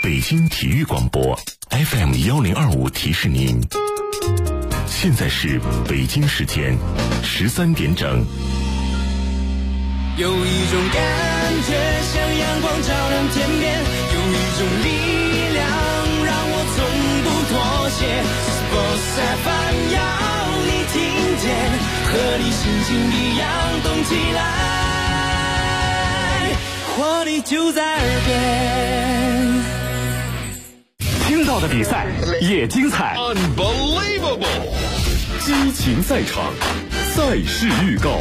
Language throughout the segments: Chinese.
北京体育广播 FM1025提示您，现在是北京时间13点整。 有一种感觉像阳光照亮天边，有一种力量让我从不妥协。Sports FM 要你听见，和你心情一样动起来，活力就在耳边。 听到的比赛也精彩 Unbelievable 激情赛场，赛事预告。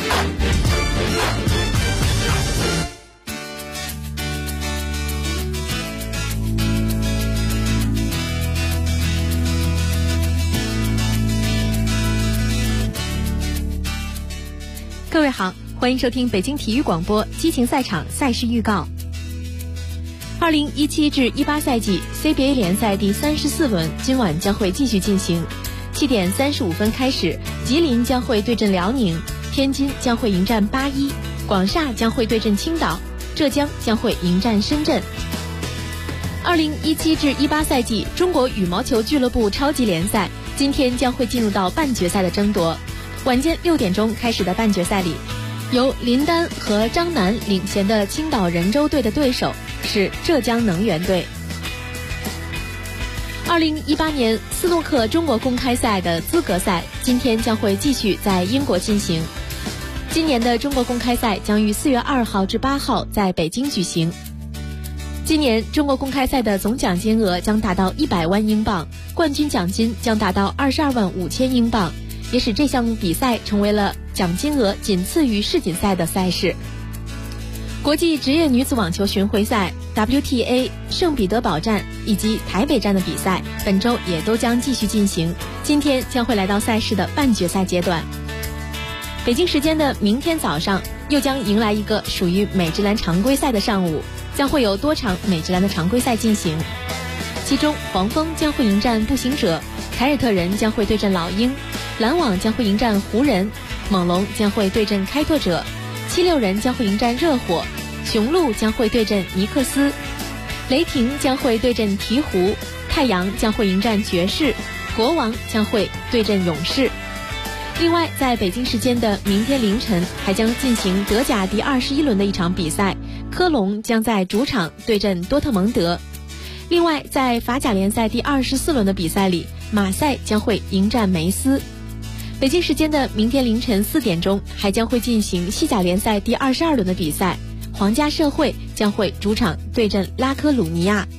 各位好，欢迎收听北京体育广播激情赛场赛事预告。2017至18赛季 CBA 联赛第34轮今晚将会继续进行。7点35分开始，吉林将会对阵辽宁，天津将会迎战81，广厦将会对阵青岛，浙江将会迎战深圳。2017至18赛季中国羽毛球俱乐部超级联赛今天将会进入到半决赛的争夺。晚间6点钟开始的半决赛里，由林丹和张楠领衔的青岛人州队的对手是浙江能源队。2018年斯诺克中国公开赛的资格赛今天将会继续在英国进行。今年的中国公开赛将于4月2号至8号在北京举行。今年中国公开赛的总奖金额将达到100万英镑，冠军奖金将达到22万5千英镑，也使这项比赛成为了奖金额仅次于世锦赛的赛事。国际职业女子网球巡回赛 WTA 圣彼得堡站以及台北站的比赛本周也都将继续进行，今天将会来到赛事的半决赛阶段。北京时间的明天早上又将迎来一个属于美职篮常规赛的上午，将会有多场美职篮的常规赛进行，其中黄蜂将会迎战步行者，凯尔特人将会对阵老鹰，篮网将会迎战湖人，猛龙将会对阵开拓者，76人将会迎战热火，雄鹿将会对阵尼克斯，雷霆将会对阵鹈鹕，太阳将会迎战爵士，国王将会对阵勇士。另外在北京时间的明天凌晨还将进行德甲第21轮的一场比赛，科隆将在主场对阵多特蒙德。另外在法甲联赛第24轮的比赛里，马赛将会迎战梅斯。北京时间的明天凌晨4点钟还将会进行西甲联赛第22轮的比赛，皇家社会将会主场对阵拉科鲁尼亚。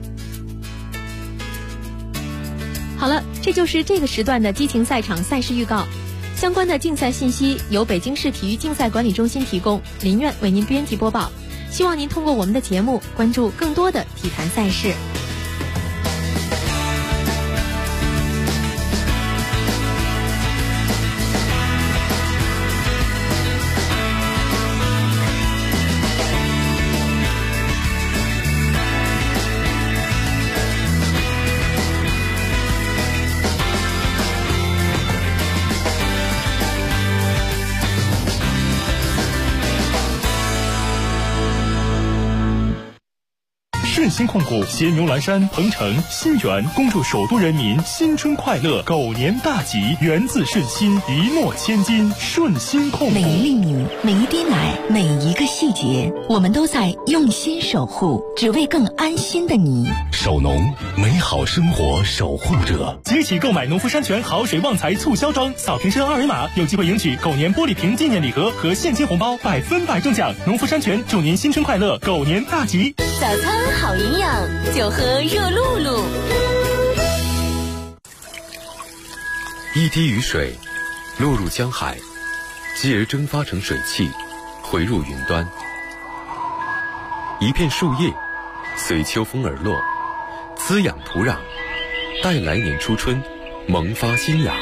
好了，这就是这个时段的激情赛场赛事预告。相关的竞赛信息由北京市体育竞赛管理中心提供，林苑为您编辑播报。希望您通过我们的节目关注更多的体坛赛事。 顺鑫控股携牛栏山、鹏城、新源，恭祝首都人民新春快乐，狗年大吉，源自顺心，一诺千金。顺鑫控股， 每一粒米，每一滴奶，每一个细节，我们都在用心守护，只为更安心的你。 守农，美好生活守护者。 即日起购买农夫山泉好水旺财促销装，扫瓶身二维码有机会赢取狗年玻璃瓶纪念礼盒和现金红包，100%中奖。农夫山泉祝您新春快乐，狗年大吉。 早餐好营养，就喝热露露。 一滴雨水落入江海，继而蒸发成水汽，回入云端。一片树叶随秋风而落，滋养土壤，待来年初春萌发新芽。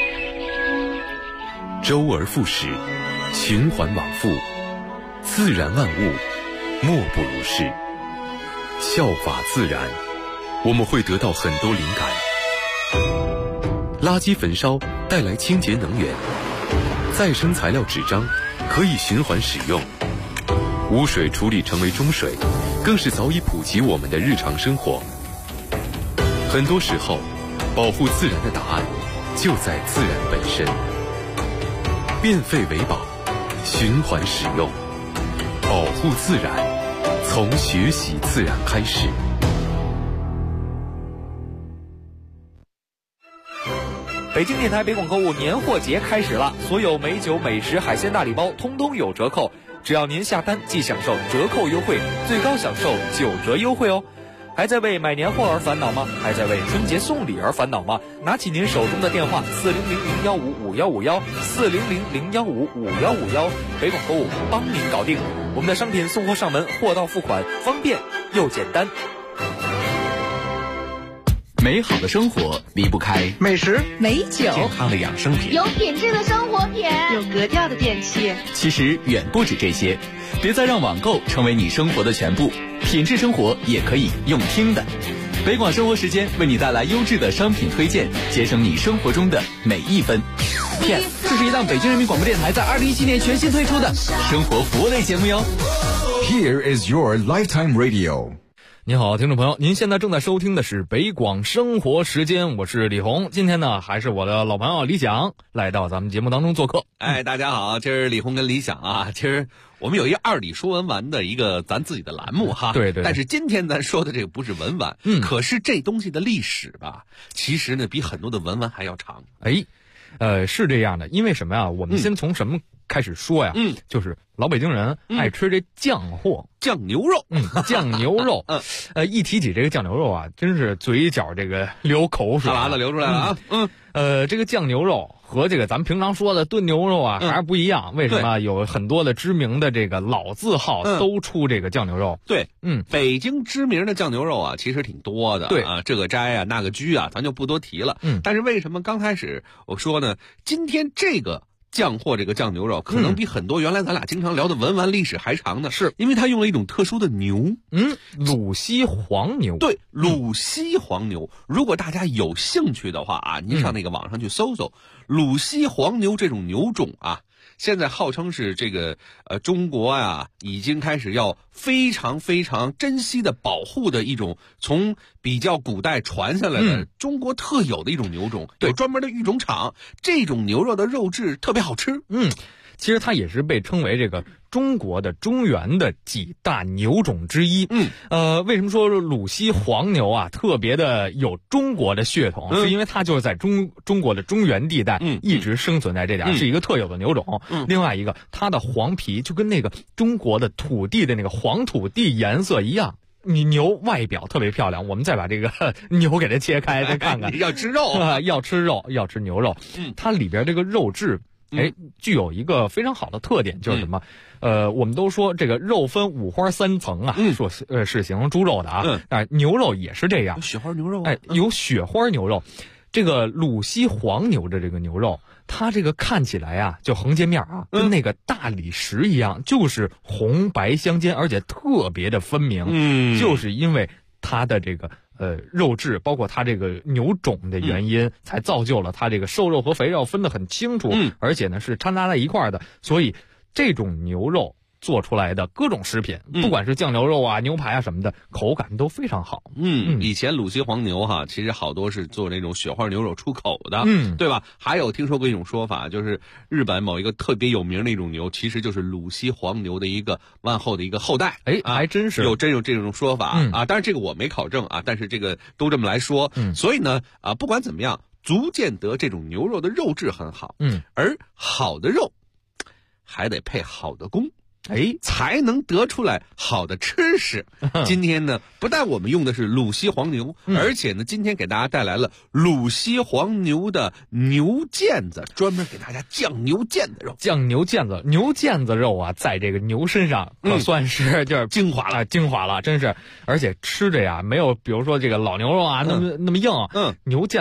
周而复始，循环往复，自然万物莫不如是。效法自然，我们会得到很多灵感。垃圾焚烧带来清洁能源，再生材料纸张可以循环使用，污水处理成为中水， 更是早已普及我们的日常生活。很多时候，保护自然的答案就在自然本身。变废为宝，循环使用，保护自然，从学习自然开始。 北京电台北广购物年货节开始了，所有美酒、美食、海鲜大礼包通通有折扣，只要您下单即享受折扣优惠，最高享受9折优惠哦。还在为买年货而烦恼吗？还在为春节送礼而烦恼吗？拿起您手中的电话，4000155151，4000155151，北广购物帮您搞定。我们的商品送货上门，货到付款，方便又简单。 美好的生活离不开美食、 美酒、 健康的养生品， 有品质的生活品， 有格调的电器。 其实远不止这些，别再让网购成为你生活的全部，品质生活也可以用听的。北广生活时间为你带来优质的商品推荐，节省你生活中的每一分。 Yes， 这是一档北京人民广播电台在2017年全新推出的生活服务类节目哟。 Here is your lifetime radio。 您好，听众朋友，您现在正在收听的是北广生活时间，我是李红。今天呢，还是我的老朋友李想来到咱们节目当中做客。 大家好，今儿李红跟李想啊，今儿我们有一二李说文玩的一个咱自己的栏目哈。 对对。 但是今天咱说的这个不是文玩，可是这东西的历史吧，其实呢比很多的文玩还要长。 是这样的，因为什么呀？我们先从什么开始说呀？就是老北京人爱吃这酱货， 酱牛肉， 酱牛肉。一提起这个酱牛肉啊，真是嘴角这个流口水， 哈喇子流出来了啊。 这个酱牛肉和这个咱们平常说的炖牛肉啊还是不一样。为什么？有很多的知名的这个老字号都出这个酱牛肉。 对，北京知名的酱牛肉啊，其实挺多的。 对啊，这个斋啊，那个居啊，咱就不多提了。但是为什么刚开始我说呢？今天这个酱货这个酱牛肉可能比很多原来咱俩经常聊的文玩历史还长呢， 是因为它用了一种特殊的牛， 鲁西黄牛。 对，鲁西黄牛。如果大家有兴趣的话啊，您上那个网上去搜搜鲁西黄牛这种牛种啊，现在号称是这个中国啊已经开始要非常非常珍惜的保护的一种从比较古代传下来的中国特有的一种牛种，有专门的育种场，这种牛肉的肉质特别好吃。 其实它也是被称为这个中国的中原的几大牛种之一。为什么说鲁西黄牛啊特别的有中国的血统？是因为它就是在中国的中原地带一直生存在这点，是一个特有的牛种。另外一个，它的黄皮就跟那个中国的土地的那个黄土地颜色一样。你牛外表特别漂亮，我们再把这个牛给它切开，再看看。 要吃肉要吃肉，要吃牛肉。它里边这个肉质。具有一个非常好的特点，就是什么？我们都说这个肉分五花三层啊，说是形容猪肉的啊，牛肉也是这样， 雪花牛肉， 有雪花牛肉。这个鲁西黄牛的这个牛肉，它这个看起来啊，就横截面啊，跟那个大理石一样，就是红白相间，而且特别的分明。就是因为它的这个肉质，包括它这个牛种的原因，才造就了它这个瘦肉和肥肉分得很清楚，而且呢是掺杂在一块儿的，所以这种牛肉做出来的各种食品，不管是酱牛肉啊、牛排啊什么的，口感都非常好。 以前鲁西黄牛哈，其实好多是做那种雪花牛肉出口的，对吧？还有听说过一种说法，就是日本某一个特别有名的一种牛，其实就是鲁西黄牛的一个往后的一个后代。 还真是有这种说法啊，当然这个我没考证啊，但是这个都这么来说。所以呢不管怎么样，足见得这种牛肉的肉质很好。而好的肉还得配好的工。才能得出来好的吃食。今天呢，不但我们用的是鲁西黄牛，而且呢，今天给大家带来了鲁西黄牛的牛腱子，专门给大家酱牛腱子肉。 酱牛腱子，牛腱子肉啊，在这个牛身上可算是就是精华了， 精华了，真是。而且吃着呀，没有比如说这个老牛肉啊那么硬。牛腱子肉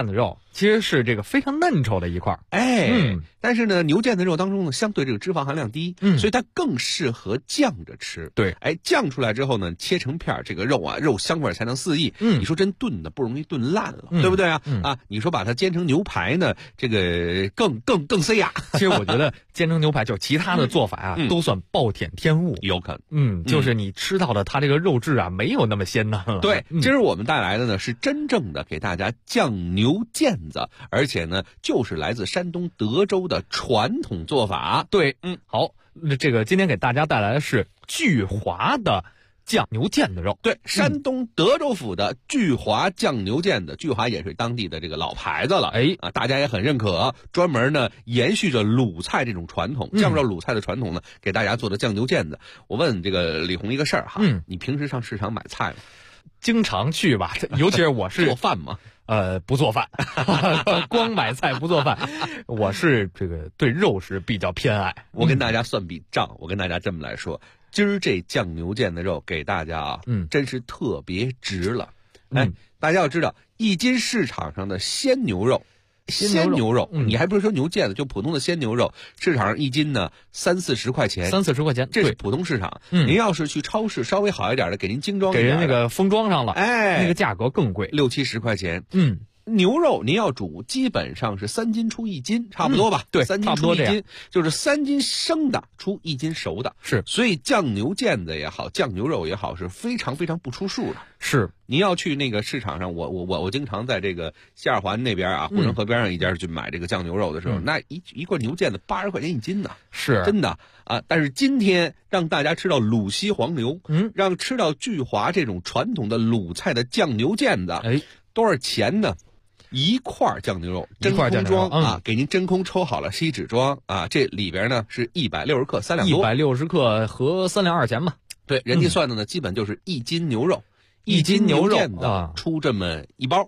其实是这个非常嫩稠的一块。 但是呢，牛腱子肉当中呢，相对这个脂肪含量低，所以它更适合酱着吃。 对， 酱出来之后呢，切成片，这个肉啊，肉香味才能四溢。你说真炖的不容易炖烂了，对不对啊？你说把它煎成牛排呢，这个更塞牙。 其实我觉得煎成牛排就是其他的做法啊，都算暴殄天物， 有可能。 就是你吃到的它这个肉质啊，没有那么鲜嫩了。 对，今儿我们带来的呢是真正的给大家酱牛腱子，而且呢就是来自山东德州的传统做法。 对，好，这个今天给大家带来的是巨华的酱牛腱子肉。 对，山东德州府的巨华酱牛腱子，巨华也是当地的这个老牌子了。大家也很认可，专门呢延续着鲁菜这种传统，酱肉鲁菜的传统呢，给大家做的酱牛腱子。我问这个李红一个事儿哈，你平时上市场买菜吗？ 经常去吧，尤其是我是做饭吗？ 不做饭，光买菜不做饭。我是这个对肉食比较偏爱。 我跟大家算笔账，我跟大家这么来说，今儿这酱牛腱子肉给大家啊，真是特别值了。大家要知道，1斤市场上的鲜牛肉，你还不是说牛腱子，就普通的鲜牛肉，市场上1斤呢30-40块钱 ，30-40块钱， 这是普通市场。您要是去超市稍微好一点的，给您精装一点， 给人那个封装上了，那个价格更贵 ，60-70块钱。牛肉您要煮，基本上是3斤出1斤，差不多吧？ 对 ，3斤出1斤，就是3斤生的出1斤熟的。 是， 所以酱牛腱子也好，酱牛肉也好，是非常非常不出数的。 是， 您要去那个市场上，我经常在这个西二环那边啊，护城河边上一家去买这个酱牛肉的时候，那一罐牛腱子80块钱1斤呢， 是真的啊。但是今天让大家吃到鲁西黄牛，让吃到巨华这种传统的鲁菜的酱牛腱子，多少钱呢？1块酱牛肉真空装啊，给您真空抽好了锡纸装啊，这里边呢是160克3两多 ，160克合3两2钱吧。 对，人家算的呢，基本就是1斤牛肉 ，1斤牛肉出这么1包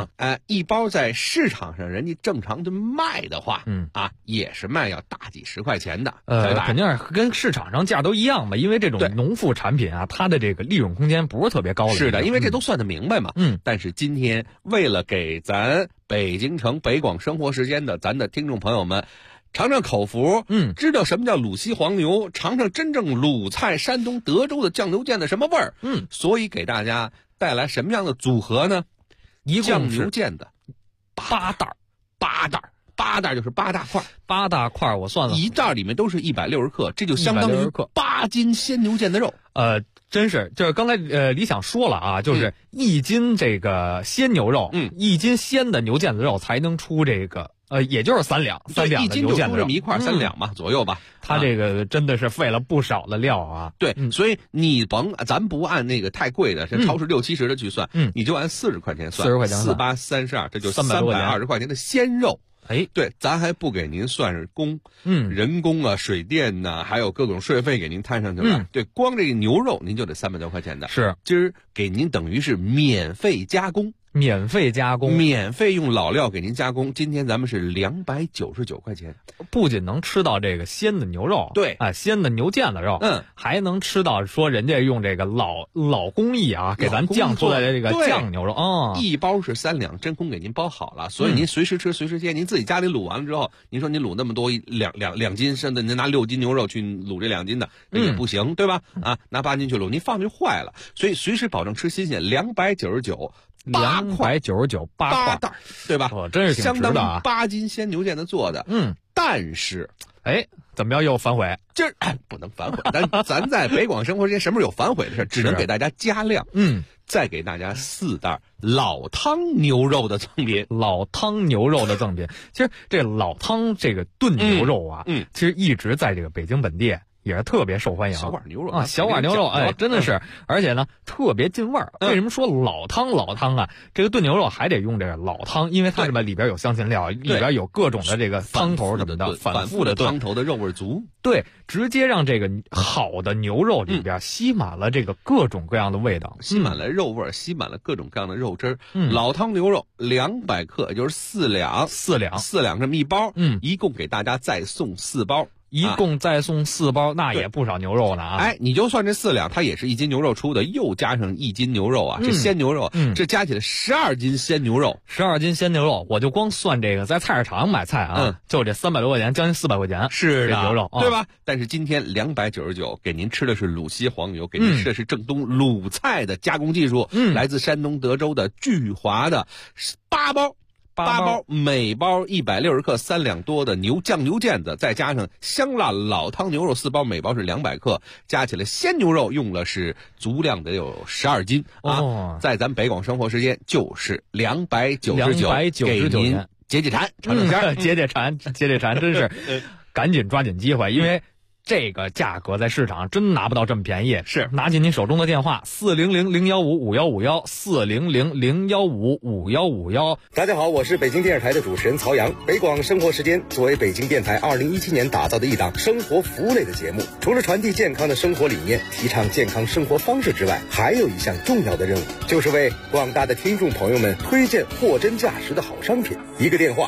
，1包在市场上人家正常的卖的话，也是卖要大几十块钱的， 肯定是跟市场上价都一样嘛，因为这种农副产品啊，它的这个利润空间不是特别高的。 是的，因为这都算得明白嘛。但是今天为了给咱北京城北广生活时间的咱的听众朋友们尝尝口福，知道什么叫鲁西黄牛，尝尝真正鲁菜山东德州的酱牛腱子什么味儿，所以给大家带来什么样的组合呢？酱牛腱子8袋就是8大块 ，8大块我算了， 一袋里面都是160克，这就相当于8斤鲜牛腱子肉。 真是，就是刚才李想说了啊，就是1斤这个鲜牛肉，1斤鲜的牛腱子肉才能出这个。也就是3两的牛腱子肉，1斤就出这么1块3两嘛，左右吧。 它这个真的是费了不少的料啊。 对，所以你咱不按那个太贵的，是超市60-70的去算，你就按40块钱算，40块钱，4、8、32，这就320块钱的鲜肉。对，咱还不给您算是工，人工啊、水电呐，还有各种税费给您摊上去了。对，光这个牛肉您就得300多块钱的。 是， 今儿给您等于是免费加工。 免费用老料给您加工。今天咱们是299块钱， 不仅能吃到这个鲜的牛肉， 对， 鲜的牛腱子肉，还能吃到说人家用这个老工艺啊，给咱酱出来的这个酱牛肉 1包是3两，真空给您包好了，所以您随时吃随时切。您自己家里卤完了之后，您说您卤那么多两斤，甚至您拿6斤牛肉去卤这2斤的，那也不行，对吧？拿8斤去卤，您放就坏了，所以随时保证吃新鲜。299。 299 八袋，对吧？ 真是挺值的啊， 相当于8斤鲜牛腱子做的。但是， 怎么样又反悔？ 今儿不能反悔，咱在北广生活时间什么时候有反悔的事？只能给大家加量。再给大家4袋老汤牛肉的赠品。其实这老汤这个炖牛肉啊，其实一直在这个北京本地也是特别受欢迎。 小碗牛肉啊，小碗牛肉，真的是，而且呢特别进味儿。为什么说老汤啊？这个炖牛肉还得用这个老汤，因为它什么里边有香辛料，里边有各种的这个汤头什么的，反复的炖， 汤头的肉味足。 对，直接让这个好的牛肉里边吸满了这个各种各样的味道， 吸满了肉味，吸满了各种各样的肉汁儿。老汤牛肉200克，也就是4两这么1包。一共给大家再送4包。 一共再送4包，那也不少牛肉呢啊！ 哎，你就算这4两，它也是1斤牛肉出的，又加上1斤牛肉啊，这鲜牛肉，这加起来12斤鲜牛肉 ，12斤鲜牛肉，我就光算这个在菜市场买菜啊，就这300多块钱，将近400块钱， 是这牛肉， 对吧？但是今天299给您吃的是鲁西黄牛，给您吃的是正宗鲁菜的加工技术，来自山东德州的聚华的8包，每包160克，3两多的酱牛腱子，再加上香辣老汤牛肉4包，每包是200克，加起来鲜牛肉用了是足量的有12斤啊！在咱北广生活时间就是299，给您解馋，尝尝鲜， 解馋，真是赶紧抓紧机会，因为这个价格在市场真拿不到这么便宜。 是， 拿起您手中的电话400-015-5151，400-015-5151。 大家好，我是北京电视台的主持人曹阳。北广生活时间作为北京电台2017年打造的一档生活服务类的节目，除了传递健康的生活理念，提倡健康生活方式之外，还有一项重要的任务，就是为广大的听众朋友们推荐货真价实的好商品。一个电话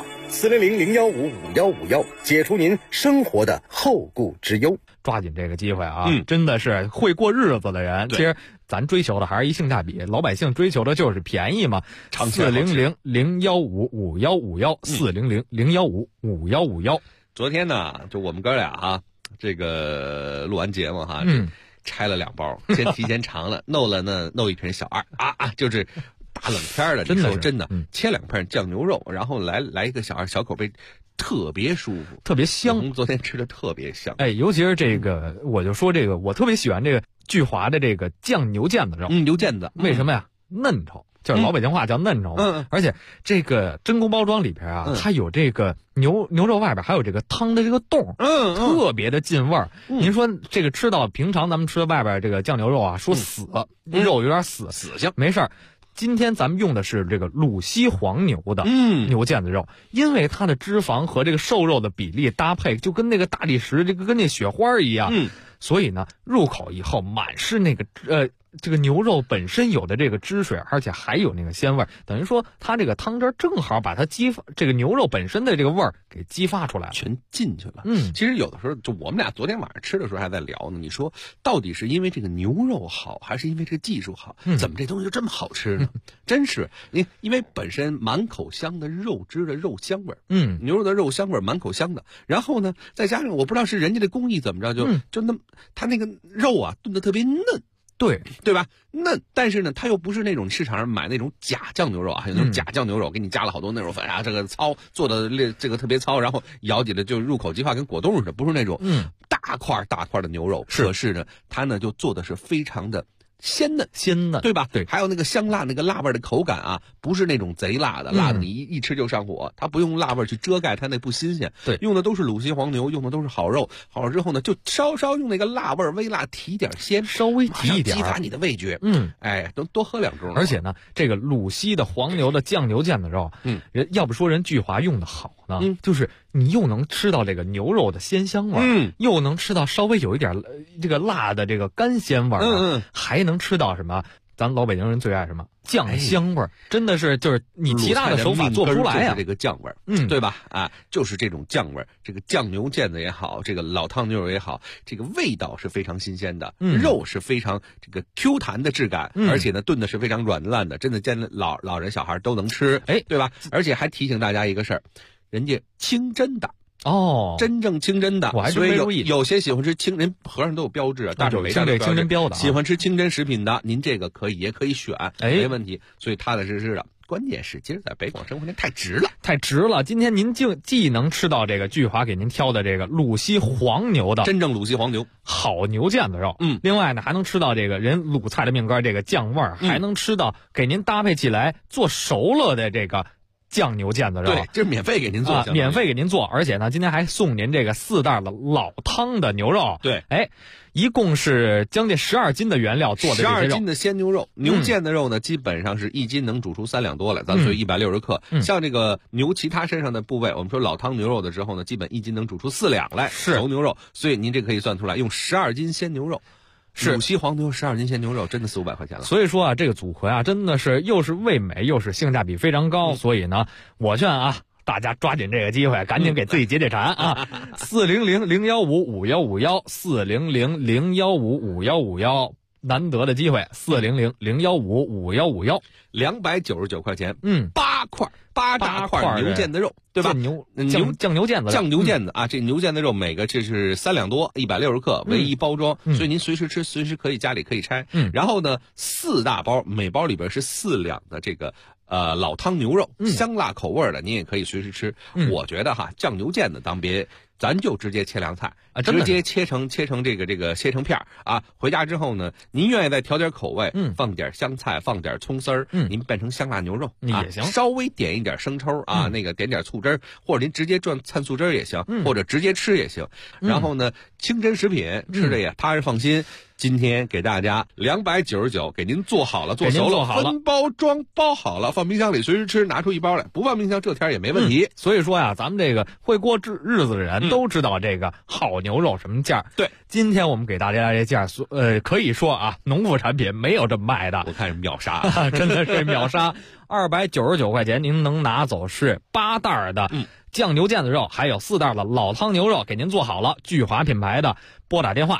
400-015-5151，解除您生活的后顾之忧。 抓紧这个机会啊！真的是会过日子的人，其实咱追求的还是一性价比，老百姓追求的就是便宜嘛。400-015-5151，400-015-5151。 昨天呢，就我们哥俩哈，这个录完节目哈，拆了2包，先提前尝了，弄一瓶小2啊，就是大冷天的，真的切2片酱牛肉，然后来一个小2小口杯。特别舒服， 特别香。 昨天吃的特别香， 哎，尤其是这个，我就说这个，我特别喜欢这个聚华的这个酱牛腱子肉。 牛腱子， 为什么呀？嫩稠，就是老北京话叫嫩稠。而且这个真空包装里边啊，它有这个牛肉外边还有这个汤的这个洞，特别的进味儿。您说这个吃到平常咱们吃的外边这个酱牛肉啊，说死，肉有点死性，没事儿。今天咱们用的是这个鲁西黄牛的牛腱子肉，因为它的脂肪和这个瘦肉的比例搭配就跟那个大理石这个跟那雪花一样，所以呢入口以后满是那个这个牛肉本身有的这个汁水，而且还有那个鲜味，等于说它这个汤汁正好把它这个牛肉本身的这个味儿给激发出来了， 全进去了。其实有的时候就我们俩昨天晚上吃的时候还在聊呢，你说到底是因为这个牛肉好，还是因为这个技术好？怎么这东西就这么好吃呢？真是因为本身满口香的肉汁的肉香味儿，牛肉的肉香味儿满口香的，然后呢再加上我不知道是人家的工艺怎么着，就那它那个肉啊炖得特别嫩。对吧？嫩，但是呢，它又不是那种市场上买那种假酱牛肉啊，有那种假酱牛肉，给你加了好多那种粉啊，这个糙做的这个特别糙，然后咬起来就入口即化，跟果冻似的，不是那种大块的牛肉。可是呢，它呢就做的是非常的鲜嫩，对吧？ 对， 还有那个香辣那个辣味的口感啊，不是那种贼辣的，辣的你一吃就上火。它不用辣味去遮盖它那不新鲜， 对， 用的都是鲁西黄牛，用的都是好肉。好了之后呢，就稍稍用那个辣味微辣提点鲜， 稍微提一点， 激发你的味觉。哎，多喝2盅。 而且呢，这个鲁西的黄牛的酱牛腱子肉，人要不说人聚华用的好呢，就是你又能吃到这个牛肉的鲜香味，又能吃到稍微有一点这个辣的这个干鲜味，还能吃到什么？咱老北京人最爱什么酱香味儿？真的是就是你其他的手法做不出来呀。 这个酱味儿，对吧？啊，就是这种酱味儿，这个酱牛腱子也好，这个老汤牛肉也好，这个味道是非常新鲜的，肉是非常这个 Q 弹的质感，而且呢炖的是非常软烂的，真的见老人小孩都能吃，对吧？而且还提醒大家一个事儿，人家清真的。真正清真的， 我还真没注意。 有些喜欢吃清真，盒上都有标志，大手围上这清真标的。 喜欢吃清真食品的，您这个也可以选，没问题。所以踏踏实实的，关键是今儿在北广生活太值了。今天您既能吃到这个聚华给您挑的这个鲁西黄牛的真正鲁西黄牛好牛腱子肉，另外呢还能吃到这个人鲁菜的命根这个酱味儿，还能吃到给您搭配起来做熟了的这个。酱牛腱子肉， 对，这是免费给您做， 免费给您做，而且呢，今天还送您这个4袋的老汤的牛肉， 对， 一共是将近12斤的原料做的这些肉，12 斤的鲜牛肉，牛腱子肉呢，基本上是1斤能煮出3两多来，咱所以160克。像这个牛其他身上的部位，我们说老汤牛肉的时候呢，基本1斤能煮出4两来，熟牛肉，所以您这可以算出来，用12斤鲜牛肉。鲁西黄牛12斤鲜牛肉真的400-500块钱了， 所以说啊，这个组合啊，真的是又是味美又是性价比非常高，所以呢，我劝啊， 大家抓紧这个机会，赶紧给自己解馋啊！400-015-5151，400-015-5151，难得的机会，400-015-5151，299块钱，8块8大块牛腱子肉，对吧？酱牛腱子， 酱牛腱子啊，这牛腱子肉每个这是3两多，160克为一包装，所以您随时吃，随时可以家里可以拆。然后呢，4大包，每包里边是4两的这个老汤牛肉，香辣口味的，您也可以随时吃。我觉得哈，酱牛腱子咱就直接切凉菜啊，直接切成这个切成片啊。回家之后呢，您愿意再调点口味，放点香菜，放点葱丝儿，您变成香辣牛肉也行， 稍微点一点生抽啊，那个点点醋汁儿，或者您直接转灿素汁儿也行，或者直接吃也行。然后呢，清真食品吃着也踏实放心。今天给大家299，给您做好了，做熟了，分包装包好了，放冰箱里随时吃，拿出一包来，不放冰箱这天也没问题。 所以说呀，咱们这个会过日子的人都知道这个好牛肉什么价。 对， 今天我们给大家这价，可以说啊，农副产品没有这么卖的。 我看是秒杀， 真的是秒杀。299块钱，您能拿走是8袋的酱牛腱子肉，还有4袋的老汤牛肉，给您做好了。聚华品牌的，拨打电话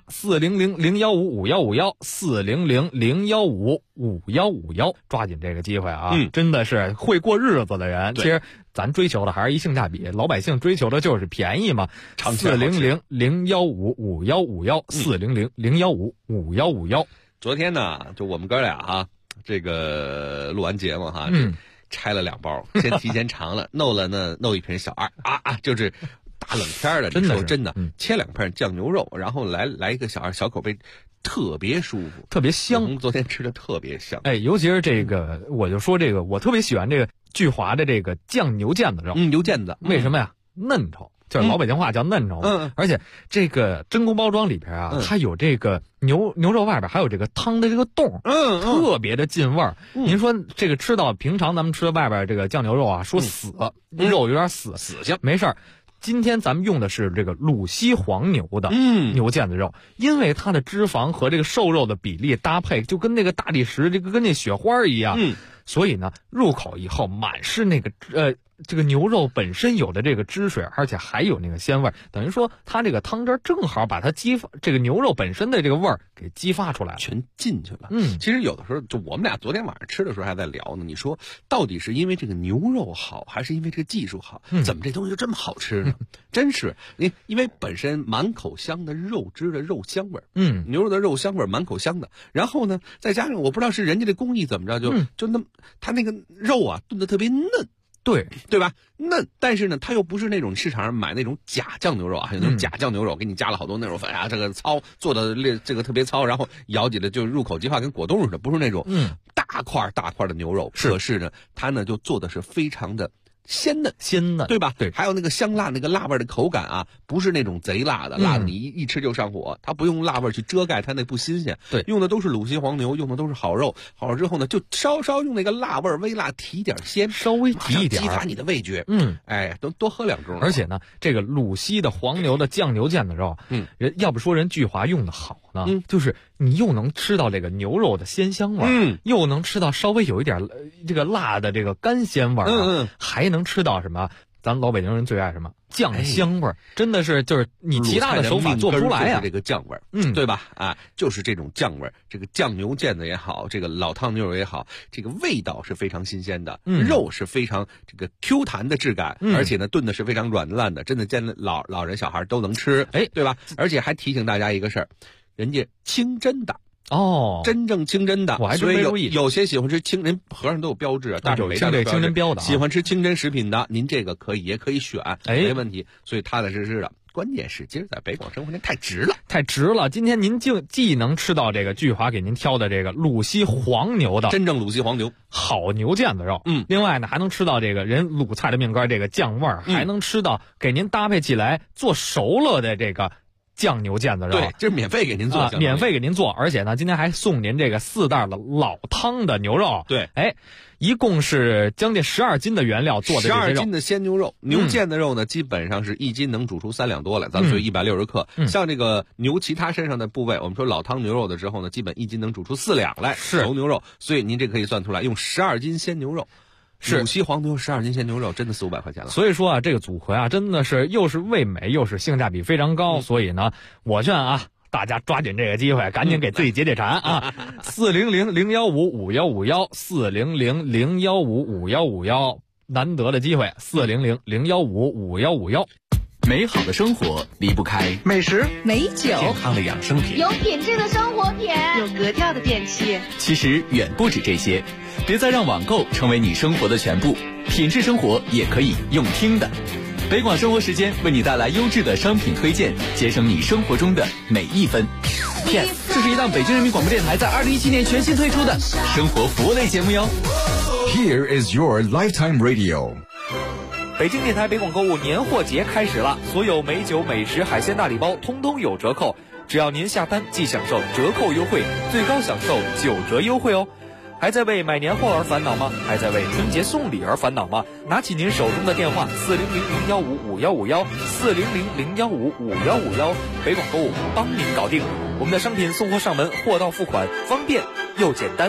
400-015-5151，400-015-5151，抓紧这个机会啊！真的是会过日子的人，其实咱追求的还是一性价比，老百姓追求的就是便宜嘛。400-015-5151，400-015-5151。 昨天呢，就我们哥俩哈，这个录完节目哈，拆了2包，先提前尝了，弄一瓶小2就是大冷天的，真的，切2片酱牛肉，然后来一个小2小口杯，特别舒服， 特别香。 昨天吃的特别香， 尤其是这个，我就说这个，我特别喜欢这个聚华的这个酱牛腱子肉， 牛腱子， 为什么呀？嫩稠。就是老北京话叫嫩稠，而且这个真空包装里边啊，它有这个牛肉外边还有这个汤的这个洞，特别的进味儿。您说这个吃到平常咱们吃的外边这个酱牛肉啊，说死肉有点死性，没事儿。今天咱们用的是这个鲁西黄牛的牛腱子肉，因为它的脂肪和这个瘦肉的比例搭配，就跟那个大理石这个跟那雪花一样，所以呢，入口以后满是那个这个牛肉本身有的这个汁水，而且还有那个鲜味，等于说它这个汤汁正好把它这个牛肉本身的这个味儿给激发出来了， 全进去了。其实有的时候就我们俩昨天晚上吃的时候还在聊呢，你说到底是因为这个牛肉好，还是因为这个技术好？怎么这东西就这么好吃呢？真是因为本身满口香的肉汁的肉香味儿，牛肉的肉香味儿满口香的，然后呢再加上我不知道是人家的工艺怎么着，就那它那个肉啊炖得特别嫩。对吧？嫩，但是呢，它又不是那种市场上买那种假酱牛肉啊，有那种假酱牛肉，给你加了好多那种粉啊，这个糙做的这个特别糙，然后咬起来就入口即化，跟果冻似的，不是那种大块的牛肉。可是呢，它呢就做的是非常的鲜嫩，对吧？对，还有那个香辣那个辣味的口感啊，不是那种贼辣的，辣的你一吃就上火。它不用辣味去遮盖它那不新鲜，对，用的都是鲁西黄牛，用的都是好肉。好了之后呢，就稍稍用那个辣味微辣提点鲜， 稍微提一点， 激发你的味觉。多喝2盅。 而且呢，这个鲁西的黄牛的酱牛腱子肉，人要不说人聚华用的好呢，就是你又能吃到这个牛肉的鲜香味，又能吃到稍微有一点这个辣的这个干鲜味，还能吃到什么？咱老北京人最爱什么酱香味儿，真的是就是你其他的手法做不出来呀。 这个酱味儿，对吧？就是这种酱味儿，这个酱牛腱子也好，这个老汤牛肉也好，这个味道是非常新鲜的，肉是非常这个 Q 弹的质感，而且呢炖的是非常软烂的，真的见老人小孩都能吃，对吧？而且还提醒大家一个事儿，人家清真的。真正清真的， 我还真没注意。 有些喜欢吃人和尚都有标志啊，但是没这清真标的。 喜欢吃清真食品的，您这个也可以选，没问题。所以踏踏实实的。关键是今儿在北广生活圈太值了。今天您既能吃到这个聚华给您挑的这个鲁西黄牛的真正鲁西黄牛好牛腱子肉，另外呢还能吃到这个人鲁菜的命根这个酱味儿，还能吃到给您搭配起来做熟了的这个。酱牛腱子肉， 对，这是免费给您做， 免费给您做，而且呢，今天还送您这个4袋的老汤的牛肉， 对， 一共是将近12斤的原料做的这些肉，12 斤的鲜牛肉，牛腱子肉呢，基本上是1斤能煮出3两多来，咱们说160克，像这个牛其他身上的部位，我们说老汤牛肉的时候呢，基本1斤能煮出4两来，熟牛肉，所以您这可以算出来，用12斤鲜牛肉。 是鲁西黄牛12年前牛肉真的400-500块钱了。 所以说啊，这个组合啊，真的是又是味美，又是性价比非常高。所以呢，我劝啊，大家抓紧这个机会，赶紧给自己解解馋啊！400-015-5151，400-015-5151，难得的机会，400-015-5151。 美好的生活离不开美食、 美酒、 健康的养生品、 有品质的生活品、 有格调的电器。 其实远不止这些，别再让网购成为你生活的全部，品质生活也可以用听的。北广生活时间为你带来优质的商品推荐，节省你生活中的每一分。Yes， 这是一档北京人民广播电台在2017年全新推出的生活服务类节目哟。 Here is your lifetime radio。 北京电台北广购物年货节开始了，所有美酒、美食、海鲜大礼包通通有折扣，只要您下单即享受折扣优惠，最高享受9折优惠哦。还在为买年货而烦恼吗？还在为春节送礼而烦恼吗？拿起您手中的电话，400-015-5151，400-015-5151，北广购物帮您搞定。我们的商品送货上门，货到付款，方便又简单。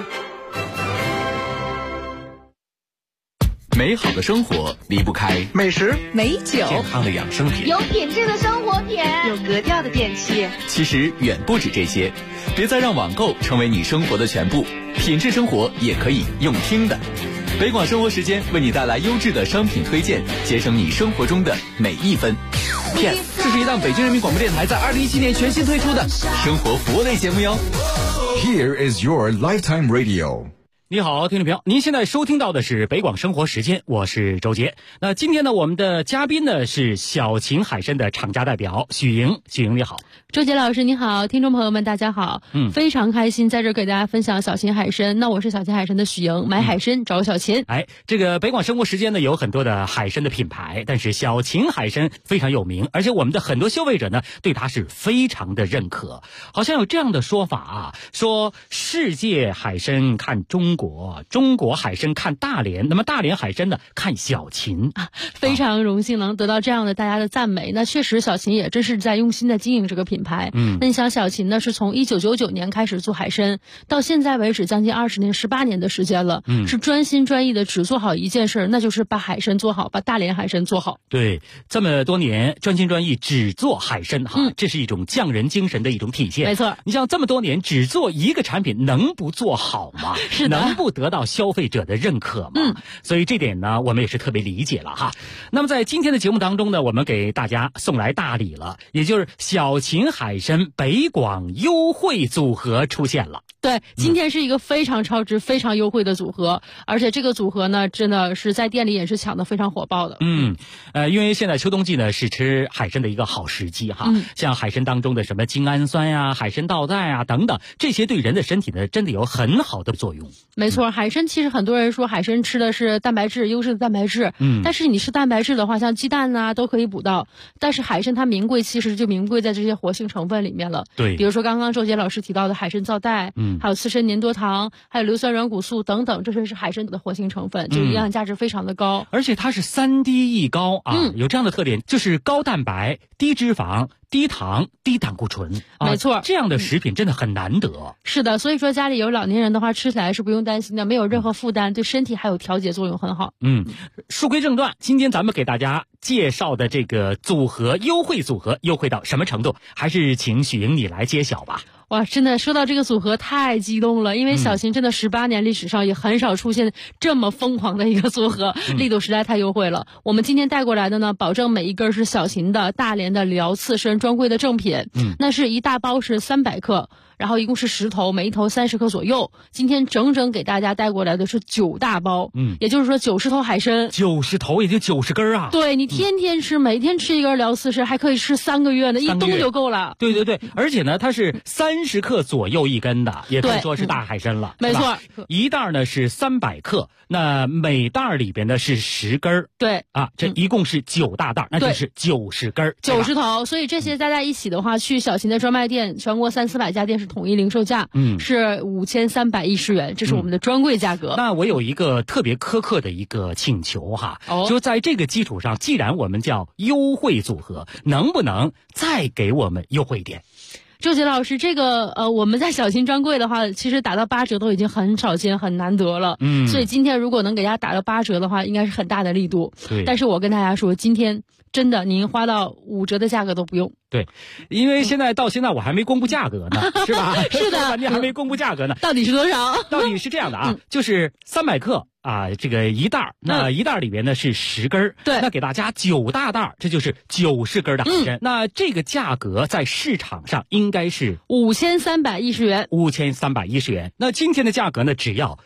美好的生活离不开美食、 美酒、 健康的养生品、 有品质的生活品、 有格调的电器。 其实远不止这些，别再让网购成为你生活的全部，品质生活也可以用听的。北广生活时间为你带来优质的商品推荐，节省你生活中的每一分。Yes， 这是一档北京人民广播电台在2017年全新推出的生活服务类节目哟。 Here is your lifetime radio。 你好，听众朋友，您现在收听到的是北广生活时间，我是周杰。那今天呢，我们的嘉宾呢是小秦海参的厂家代表许莹。许莹你好。 周杰老师你好，听众朋友们大家好。非常开心在这给大家分享小秦海参。那我是小秦海参的许莹，买海参找小秦。 这个北广生活时间呢有很多的海参的品牌，但是小秦海参非常有名，而且我们的很多消费者呢对它是非常的认可。好像有这样的说法啊，说世界海参看中国，中国海参看大连，那么大连海参呢看小秦啊。非常荣幸能得到这样的大家的赞美。那确实小秦也真是在用心的经营这个品牌。那你想小秦呢是从1999年开始做海参，到现在为止将近20年18年的时间了，是专心专意的只做好一件事，那就是把海参做好，把大连海参做好。 对，这么多年专心专意只做海参哈，这是一种匠人精神的一种体现。 没错， 你像这么多年只做一个产品，能不做好吗？ 是的， 能不得到消费者的认可吗？所以这点呢我们也是特别理解了哈。那么在今天的节目当中呢，我们给大家送来大礼了，也就是小秦海参北广优惠组合出现了。 对，今天是一个非常超值、非常优惠的组合，而且这个组合呢，真的是在店里也是抢得非常火爆的。 因为现在秋冬季呢是吃海参的一个好时机哈。像海参当中的什么精氨酸呀、海参皂苷啊等等，这些对人的身体呢真的有很好的作用。 没错，海参其实很多人说海参吃的是蛋白质，优质的蛋白质。但是你吃蛋白质的话，像鸡蛋啊都可以补到。但是海参它名贵，其实就名贵在这些活性成分里面了。 对， 比如说刚刚周杰老师提到的海参皂苷，还有刺参粘多糖，还有硫酸软骨素等等，这些是海参的活性成分，就营养价值非常的高。 而且它是3低一高啊，有这样的特点，就是高蛋白、低脂肪、低糖、低胆固醇。 没错， 这样的食品真的很难得。 是的，所以说家里有老年人的话，吃起来是不用担心的，没有任何负担，对身体还有调节作用很好。 书归正传，今天咱们给大家介绍的这个组合优惠组合优惠到什么程度，还是请许莹你来揭晓吧。 哇，真的说到这个组合太激动了，因为小秦真的18年历史上也很少出现这么疯狂的一个组合，力度实在太优惠了。我们今天带过来的呢，保证每一根是小秦的大连的辽刺参专柜的正品，那是一大包是300克。然后一共是10头，每一头30克左右。今天整整给大家带过来的是9大包，也就是说90头海参 ，90头也就90根啊。 对，你天天吃，每天吃一根辽刺参，还可以吃3个月呢，一冬就够了。 对对对，而且呢，它是30克左右一根的，也可以说是大海参了。 没错， 一袋呢是300克，那每袋里边呢是10根。 对啊，这一共是9大袋，那就是90根 ，90头。所以这些加在一起的话，去小秦的专卖店，全国300-400家店是统一零售价，是5310元，这是我们的专柜价格。 那我有一个特别苛刻的一个请求哈，就在这个基础上，既然我们叫优惠组合，能不能再给我们优惠一点？ 周杰老师，这个我们在小秦专柜的话，其实打到8折都已经很少见、很难得了。所以今天如果能给大家打到8折的话，应该是很大的力度。 对。 但是我跟大家说，今天真的您花到5折的价格都不用。 对，因为到现在我还没公布价格呢，是吧？ 是的， 你还没公布价格呢。 到底是多少？ 到底是这样的啊，就是300克啊，这个一袋，那一袋里边呢是10根， 对， 那给大家9大袋，这就是90根的海参。那这个价格在市场上应该是 5310元 ，5310元。那今天的价格呢，只要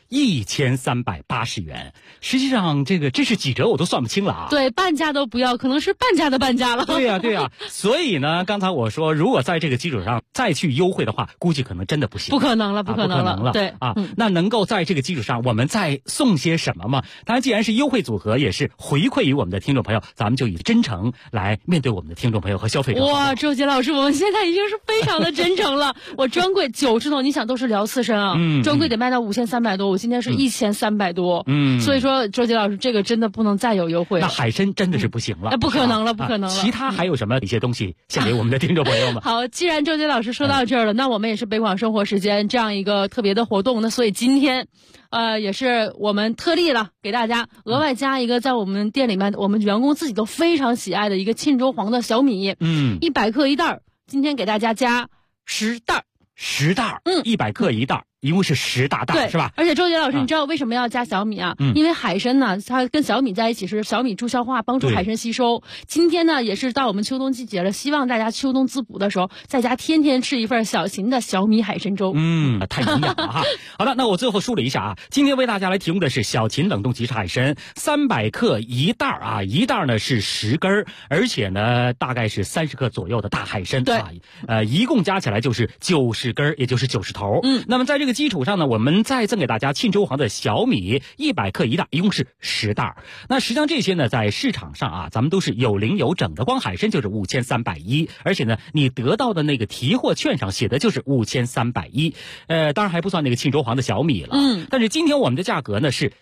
1380元。实际上，这是几折我都算不清了啊。 对，半价都不要，可能是半价的半价了。 对呀，所以呢，刚才我说，如果在这个基础上再去优惠的话，估计可能真的不行。 不可能了。对啊，那能够在这个基础上，我们再送些什么吗？当然，既然是优惠组合，也是回馈于我们的听众朋友，咱们就以真诚来面对我们的听众朋友和消费者。 哇，周杰老师，我们现在已经是非常的真诚了。我专柜90头，你想都是聊刺身啊，专柜得卖到5300多，我今天是1300多，所以说周杰老师，这个真的不能再有优惠了。 那海参真的是不行了， 不可能了，不可能了。 其他还有什么一些东西献给我们的听众朋友们？ 好，既然周杰老师说到这儿了，那我们也是北广生活时间这样一个特别的活动，那所以今天也是我们特例了，给大家额外加一个在我们店里面我们员工自己都非常喜爱的一个沁州黄的小米，100克一袋，今天给大家加10袋，100克一袋。一共是10大袋，是吧？而且周杰老师，你知道为什么要加小米啊？因为海参呢，它跟小米在一起是小米助消化，帮助海参吸收。今天呢，也是到我们秋冬季节了，希望大家秋冬滋补的时候，在家天天吃一份小秦的小米海参粥。 太营养了哈。好的，那我最后梳理一下啊，今天为大家来提供的是小秦冷冻即食海参，300克一袋啊，一袋呢是10根，而且呢大概是30克左右的大海参， 对， 一共加起来就是90根，也就是90头。那么在这个基础上呢，我们再赠给大家沁州黄的小米100克一袋，一共是10袋。那实际上这些呢，在市场上啊，咱们都是有零有整的，光海参就是5310，而且呢，你得到的那个提货券上写的就是5310，当然还不算那个沁州黄的小米了。但是今天我们的价格呢是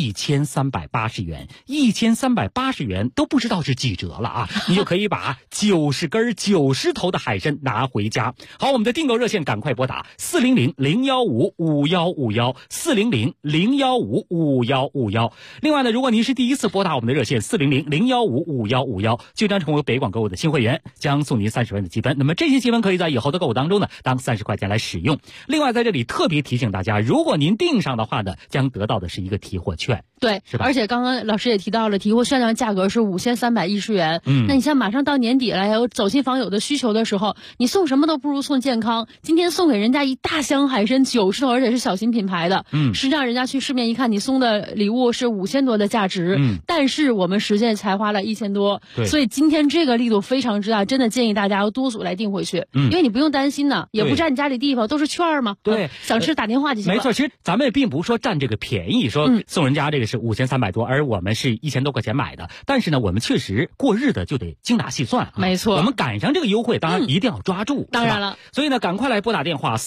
1380元，1380元都不知道是几折了啊！你就可以把90根90头的海参拿回家。好，我们的订购热线赶快拨打400-015-5151，400-015-5151。另外呢，如果您是第一次拨打我们的热线400-015-5151，就将成为北广购物的新会员，将送您30元的积分。那么这些积分可以在以后的购物当中呢，当30块钱来使用。另外在这里特别提醒大家，如果您订上的话呢，将得到的是一个提货券。 对， 是吧？ 而且刚刚老师也提到了，提货券的价格是5310元。那你像马上到年底了，还有走亲访友的需求的时候，你送什么都不如送健康。今天送给人家一大箱海参90头，而且是小型品牌的。实际上人家去市面一看，你送的礼物是5000多的价值，但是我们实际才花了1000多。所以今天这个力度非常之大，真的建议大家要多组来订回去，因为你不用担心呢，也不占你家里地方，都是券嘛。 对， 想吃打电话就行了。 没错，其实咱们也并不是说占这个便宜，说送人家这个是5300多，而我们是1000多块钱买的。但是呢，我们确实过日子就得精打细算。 没错， 我们赶上这个优惠，当然一定要抓住。 当然了， 所以呢，赶快来拨打电话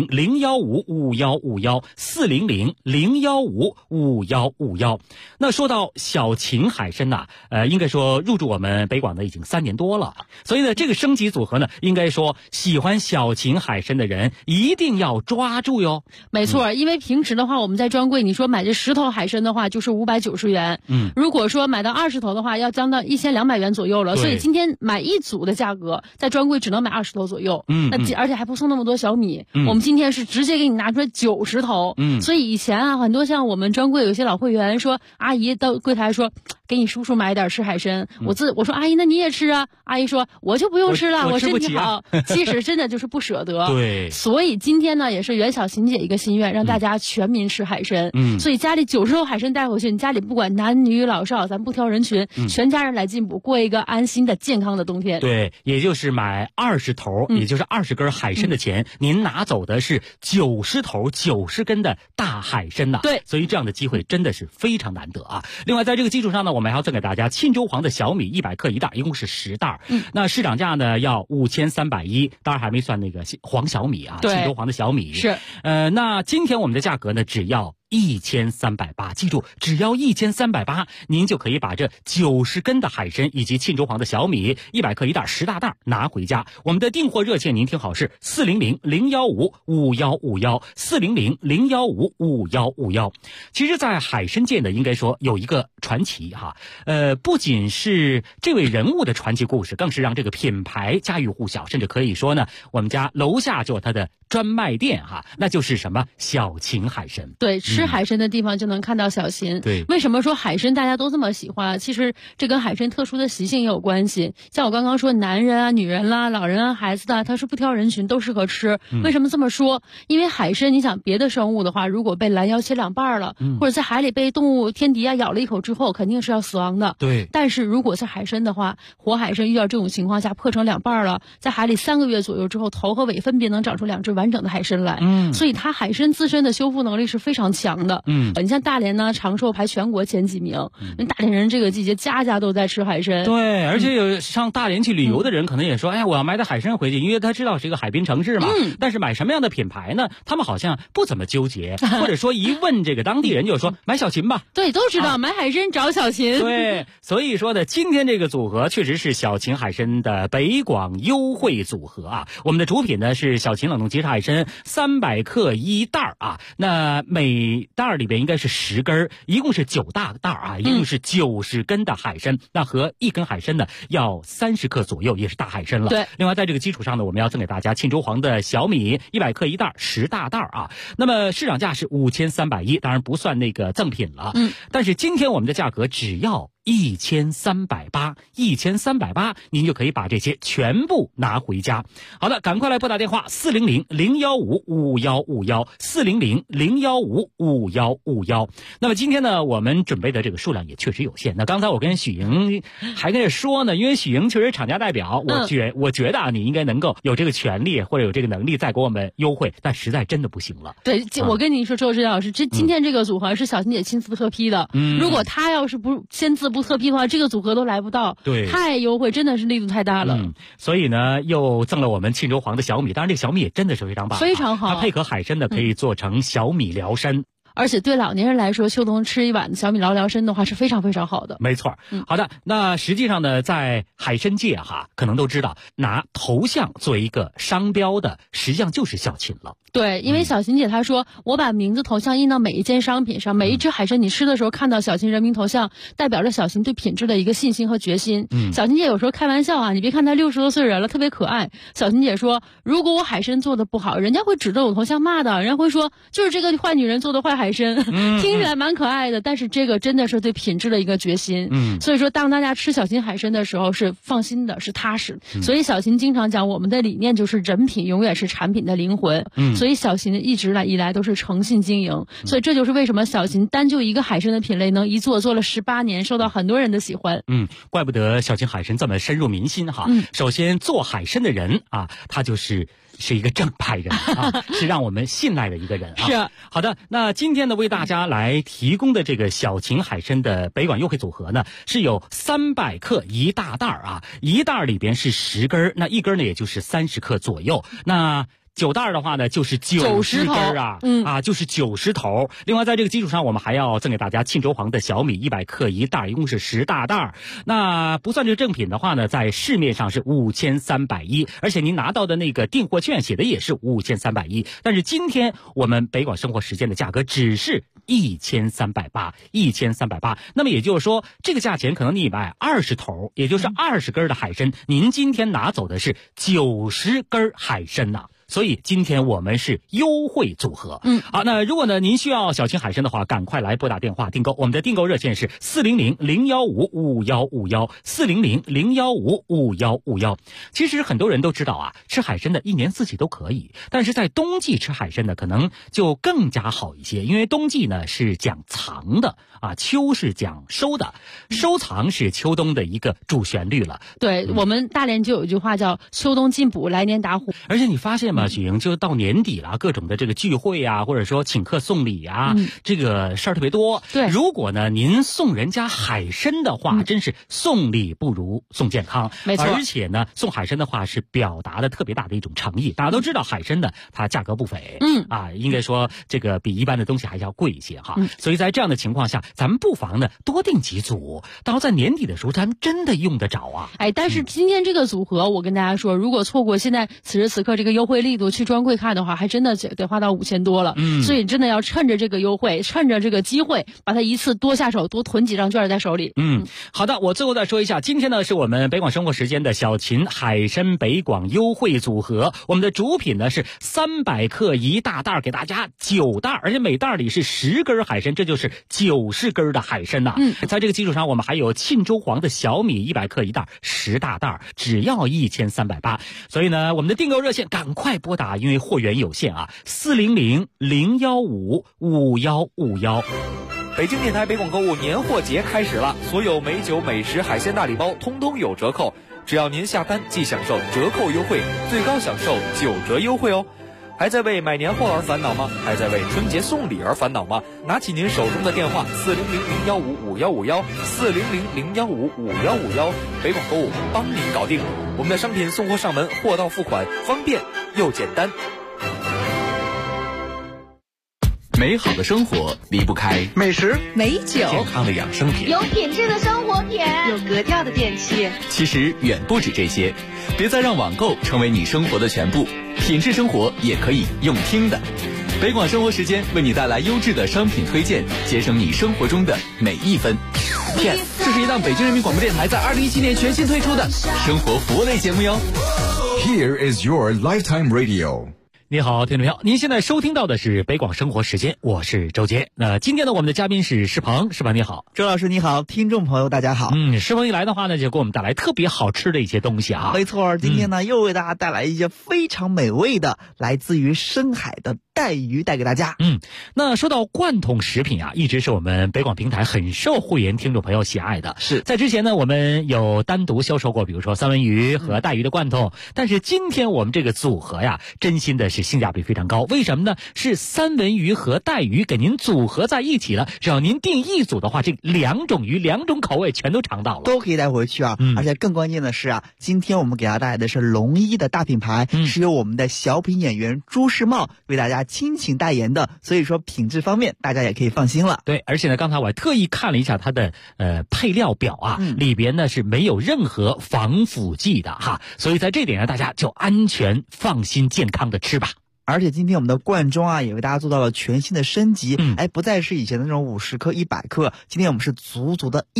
400-015-5151，400-015-5151。那说到小秦海参呐，应该说入驻我们北广呢已经3年多了。所以呢，这个升级组合呢，应该说喜欢小秦海参的人一定要抓住哟。 没错，因为平时的话，我们在专柜你说买这10头海参的话，就是590元。如果说买到20头的话，要将到1200元左右了。所以今天买一组的价格，在专柜只能买20头左右。而且还不送那么多小米。我们今天是直接给你拿出来90头。所以以前啊，很多像我们专柜有些老会员说，阿姨到柜台说，给你叔叔买点吃海参。我说阿姨，那你也吃啊？阿姨说我就不用吃了，我身体好。其实真的就是不舍得。 对。 所以今天呢，也是袁小琴姐一个心愿，让大家全民吃海参。所以家里90头海参带回去，你家里不管男女老少，咱不挑人群，全家人来进补，过一个安心的健康的冬天。 对，也就是买20头，也就是20根海参的钱，您拿走的是90头90根的大海参呐。 对， 所以这样的机会真的是非常难得啊。另外在这个基础上呢，我们还要赠给大家沁州黄的小米100克一袋，一共是10袋。那市场价呢要5310，当然还没算那个黄小米啊，沁州黄的小米是。 那今天我们的价格呢只要 1380，记住，只要1380，您就可以把这90根的海参以及沁州黄的小米100克1袋10大袋拿回家。我们的订货热线您听好是400-015-5151，400-015-5151。其实在海参界呢，应该说有一个传奇哈，不仅是这位人物的传奇故事，更是让这个品牌家喻户晓，甚至可以说呢，我们家楼下就有它的专卖店哈，那就是什么小秦海参。 对，吃海参的地方就能看到小秦。 对， 为什么说海参大家都这么喜欢？其实这跟海参特殊的习性也有关系。像我刚刚说，男人啊、女人啦、老人啊、孩子的，它是不挑人群，都适合吃。为什么这么说？因为海参，你想别的生物的话，如果被拦腰切两半了，或者在海里被动物天敌啊咬了一口之后，肯定是要死亡的。 对。 但是如果是海参的话，活海参遇到这种情况下破成两半了，在海里3个月左右之后，头和尾分别能长出2只完整的海参来。所以它海参自身的修复能力是非常强的。你像大连呢，长寿排全国前几名。大连人这个季节家家都在吃海参。 对，而且有上大连去旅游的人可能也说，哎，我要买点海参回去，因为他知道是一个海滨城市嘛。但是买什么样的品牌呢？他们好像不怎么纠结，或者说一问这个当地人就说买小秦吧。 对，都知道买海参找小秦。 对，所以说呢，今天这个组合确实是小秦海参的北广优惠组合啊。我们的主品呢是小秦冷冻即食海参300克1袋啊，那每袋里边应该是10根，一共是9大袋啊，一共是90根的海参，那和1根海参呢要30克左右，也是大海参了。 对， 另外在这个基础上呢，我们要赠给大家沁州黄的小米100克1袋10大袋啊，那么市场价是5310，当然不算那个赠品了。但是今天我们的价格只要1380，1380，您就可以把这些全部拿回家。好的，赶快来拨打电话400-015-5151，400-015-5151。那么今天呢，我们准备的这个数量也确实有限。那刚才我跟许莹还跟着说呢，因为许莹确实是厂家代表，我觉得啊，你应该能够有这个权利或者有这个能力再给我们优惠，但实在真的不行了。 对，我跟你说，周指导老师，今天这个组合是小秦姐亲自特批的。如果她要是不签字不特批的话，这个组合都来不到。 对， 太优惠，真的是力度太大了。 所以呢，又赠了我们沁州黄的小米，当然这个小米也真的是非常棒， 非常好。 它配合海参的可以做成小米辽参。 而且对老年人来说，秋冬吃一碗小米辽参的话是非常非常好的。 没错。好的，那实际上呢，在海参界哈，可能都知道拿头像作为一个商标的，实际上就是小秦了。 对，因为小秦姐她说，我把名字头像印到每一件商品上，每一只海参你吃的时候看到小秦人名头像，代表着小秦对品质的一个信心和决心。小秦姐有时候开玩笑啊，你别看她60多岁人了，特别可爱。小秦姐说，如果我海参做的不好，人家会指着我头像骂的，人家会说就是这个坏女人做的坏海参，听起来蛮可爱的，但是这个真的是对品质的一个决心。所以说当大家吃小秦海参的时候是放心的，是踏实。所以小秦经常讲，我们的理念就是人品永远是产品的灵魂。所以小秦一直以来都是诚信经营，所以这就是为什么小秦单就一个海参的品类能一做了18年，受到很多人的喜欢。 怪不得小秦海参这么深入民心哈。首先做海参的人啊，他是一个正派人啊，是让我们信赖的一个人啊。 是。 好的，那今天呢，为大家来提供的这个小秦海参的北广优惠组合呢，是有300克1大袋啊，一袋里边是10根，那一根呢也就是30克左右。那9袋的话呢，就是90根啊，就是90头。另外，在这个基础上，我们还要赠给大家沁州黄的小米100克1袋，一共是10大袋。那不算这个正品的话呢，在市面上是5310，而且您拿到的那个订货券写的也是5310。但是今天我们北广生活时间的价格只是1380，1380。那么也就是说，这个价钱可能你买20头，也就是20根的海参，您今天拿走的是90根海参呐。所以今天我们是优惠组合。好，那如果呢您需要小秦海参的话，赶快来拨打电话订购。我们的订购热线是400-015-5151，400-015-5151。其实很多人都知道啊，吃海参的一年四季都可以，但是在冬季吃海参呢，可能就更加好一些，因为冬季呢是讲藏的啊，秋是讲收的，收藏是秋冬的一个主旋律了。 对，我们大连就有一句话叫秋冬进补，来年打虎。 而且你发现吗？ 嘛，许莹，就到年底了，各种的这个聚会啊，或者说请客送礼啊，这个事儿特别多。 对， 如果呢您送人家海参的话，真是送礼不如送健康。 没错， 而且呢，送海参的话是表达的特别大的一种诚意。大家都知道海参呢，它价格不菲，应该说这个比一般的东西还要贵一些哈。所以在这样的情况下，咱们不妨呢多订几组，到在年底的时候，咱们真的用得着啊。 但是今天这个组合，我跟大家说，如果错过现在此时此刻这个优惠力度去专柜看的话，还真的得花到5000多了。所以真的要趁着这个优惠，趁着这个机会，把它一次多下手，多囤几张券在手里。 好的，我最后再说一下，今天呢是我们北广生活时间的小秦海参北广优惠组合，我们的主品呢是300克一大袋，给大家9袋，而且每袋里是10根海参，这就是90根的海参呐。在这个基础上，我们还有沁州黄的小米100克一袋，10大袋，只要1380。所以呢，我们的订购热线赶快拨打，因为货源有限啊，400-015-5151。 北京电台北广购物年货节开始了，所有美酒美食海鲜大礼包通通有折扣，只要您下单即享受折扣优惠，最高享受9折优惠哦。还在为买年货而烦恼吗？还在为春节送礼而烦恼吗？拿起您手中的电话400-015-5151，400-015-5151，北广购物帮您搞定。我们的商品送货上门，货到付款，方便又简单。 美好的生活离不开美食、 美酒、 健康的养生品， 有品质的生活甜， 有格调的电器。 其实远不止这些，别再让网购成为你生活的全部，品质生活也可以用听的。北广生活时间为你带来优质的商品推荐，节省你生活中的每一分。 这是一档北京人民广播电台在2017年全新推出的生活服务类节目哟。 Here is your lifetime radio。 你好，听众朋友，您现在收听到的是北广生活时间，我是周杰。那今天呢，我们的嘉宾是施鹏，施鹏你好。 周老师你好，听众朋友大家好。 施鹏一来的话呢，就给我们带来特别好吃的一些东西啊。 没错，今天呢又为大家带来一些非常美味的，来自于深海的带鱼带给大家。 那说到罐头食品啊，一直是我们北广平台很受会员听众朋友喜爱的。 是在之前呢，我们有单独销售过，比如说三文鱼和带鱼的罐头，但是今天我们这个组合呀，真心的是性价比非常高。为什么呢？是三文鱼和带鱼给您组合在一起了，只要您订一组的话，这2种鱼2种口味全都尝到了， 都可以带回去啊。而且更关键的是啊，今天我们给大家带来的是龙一的大品牌，是由我们的小品演员朱时茂为大家倾情代言的，所以说品质方面大家也可以放心了。 对，而且呢，刚才我还特意看了一下它的配料表啊，里边呢是没有任何防腐剂的哈，所以在这点上大家就安全放心健康的吃吧。 而且今天我们的罐装啊，也为大家做到了全新的升级，不再是以前的那种50克、100克，今天我们是足足的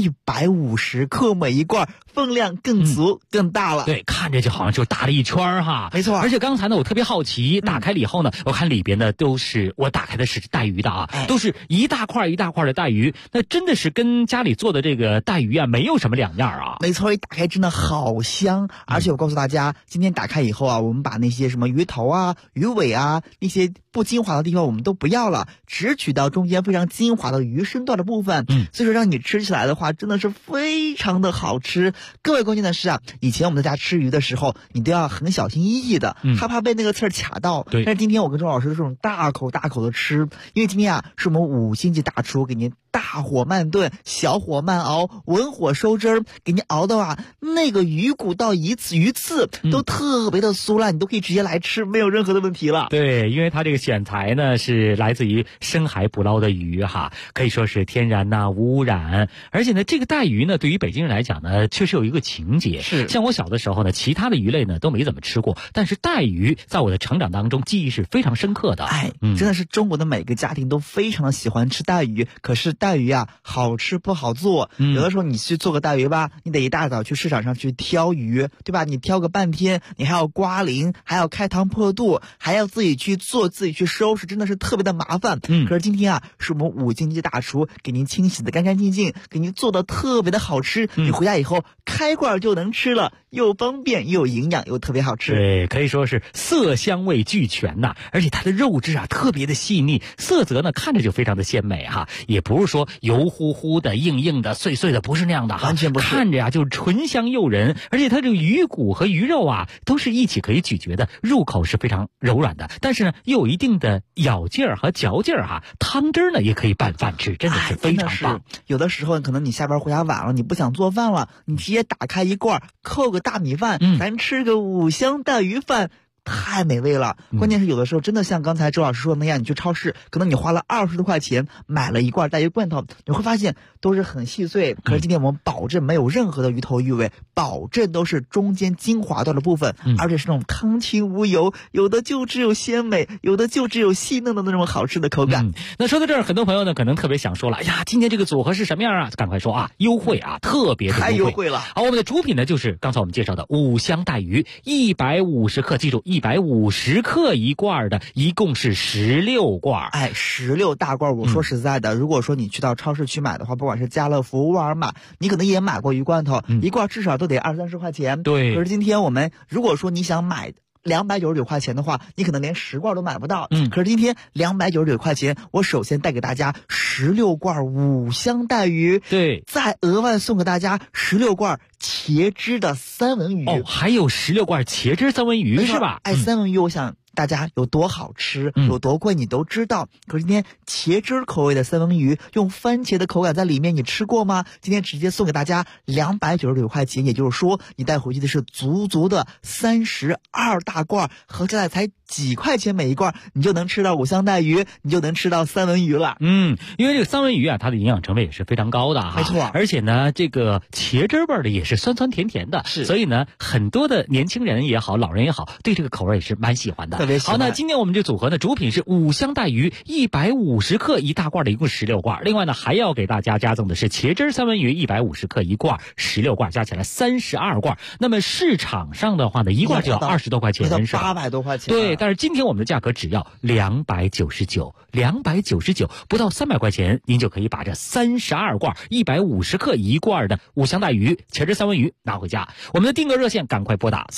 150克每一罐，分量更足、更大了。 对，看着就好像就大了一圈哈。 没错。 而且刚才呢，我特别好奇，打开了以后呢，我看里边呢都是我打开的是带鱼的啊，都是一大块一大块的带鱼，那真的是跟家里做的这个带鱼啊没有什么两样啊。 没错，一打开真的好香，而且我告诉大家，今天打开以后啊，我们把那些什么鱼头啊、鱼尾啊，那些不精华的地方我们都不要了，只取到中间非常精华的鱼身段的部分。所以说让你吃起来的话真的是非常的好吃。各位关键的是啊，以前我们在家吃鱼的时候你都要很小心翼翼的，害怕被那个刺儿卡到。 对。 但是今天我跟周老师都是这种大口大口的吃，因为今天啊是我们5星级大厨给您大火慢炖，小火慢熬，文火收汁儿，给您熬的啊那个鱼骨到鱼刺都特别的酥烂，你都可以直接来吃，没有任何的问题了。 对，因为它这个选材呢是来自于深海捕捞的鱼哈，可以说是天然呐、无污染。而且呢，这个带鱼呢，对于北京人来讲呢，确实有一个情节。 是， 像我小的时候呢，其他的鱼类呢都没怎么吃过，但是带鱼在我的成长当中记忆是非常深刻的。 真的是中国的每个家庭都非常的喜欢吃带鱼，可是带鱼啊好吃不好做。有的时候你去做个带鱼吧，你得一大早去市场上去挑鱼，对吧？你挑个半天，你还要刮鳞，还要开膛破肚，还要自己去做，自己去收拾，真的是特别的麻烦。可是今天啊，是我们5星级大厨给您清洗的干干净净，给您做的特别的好吃。你回家以后开罐就能吃了，又方便又营养又特别好吃。 对，可以说是色香味俱全呐，而且它的肉质啊特别的细腻，色泽呢看着就非常的鲜美哈，也不是说油乎乎的、硬硬的、碎碎的，不是那样的哈， 完全不是， 看着呀就醇香诱人，而且它这个鱼骨和鱼肉啊都是一起可以咀嚼的，入口是非常柔软的，但是呢又有一定的咬劲儿和嚼劲儿哈，汤汁呢也可以拌饭吃，真的是非常棒。 有的时候可能你下班回家晚了，你不想做饭了，你直接打开一罐，扣个大米饭，咱吃个五香带鱼饭。太美味了，关键是有的时候真的像刚才周老师说的那样，你去超市，可能你花了20多块钱买了一罐带鱼罐头，你会发现都是很细碎，可是今天我们保证没有任何的鱼头鱼尾，保证都是中间精华掉的部分，而且是那种汤清无油，有的就只有鲜美，有的就只有细嫩的那种好吃的口感。 那说到这儿，很多朋友呢可能特别想说了，哎呀，今天这个组合是什么样啊？赶快说啊，优惠啊，特别的太优惠了。 好，我们的主品呢就是刚才我们介绍的五香带鱼，150克，记住150克一罐的，一共是16罐。 16大罐。我说实在的，如果说你去到超市去买的话，不管是家乐福、沃尔玛，你可能也买过鱼罐头，一罐至少都得20-30块钱。 对。 可是今天我们如果说你想买299块钱的话，你可能连10罐都买不到。可是今天299块钱，我首先带给大家16罐五香带鱼， 对， 再额外送给大家16罐茄汁的三文鱼。 哦，还有16罐茄汁三文鱼是吧？ 三文鱼我想大家有多好吃，有多贵你都知道。可是今天茄汁口味的三文鱼，用番茄的口感在里面，你吃过吗？今天直接送给大家299块钱，也就是说你带回去的是足足的32大罐，合起来才几块钱每一罐，你就能吃到五香带鱼，你就能吃到三文鱼了。 因为这个三文鱼啊，它的营养成分也是非常高的哈， 没错。 而且呢，这个茄汁味的也是酸酸甜甜的，所以呢，很多的年轻人也好，老人也好，对这个口味也是蛮喜欢的。 特别喜欢。 好，那今天我们这组合呢，主品是五香带鱼150克一大罐的，一共16罐。另外呢，还要给大家加赠的是茄汁三文鱼150克一罐，16罐，加起来32罐。那么市场上的话呢，一罐就要20多块钱，是吧 ？800多块钱。 对，但是今天我们的价格只要299，不到300块钱，您就可以把这32罐150克一罐的五香带鱼、茄汁三文鱼拿回家。我们的订购热线赶快拨打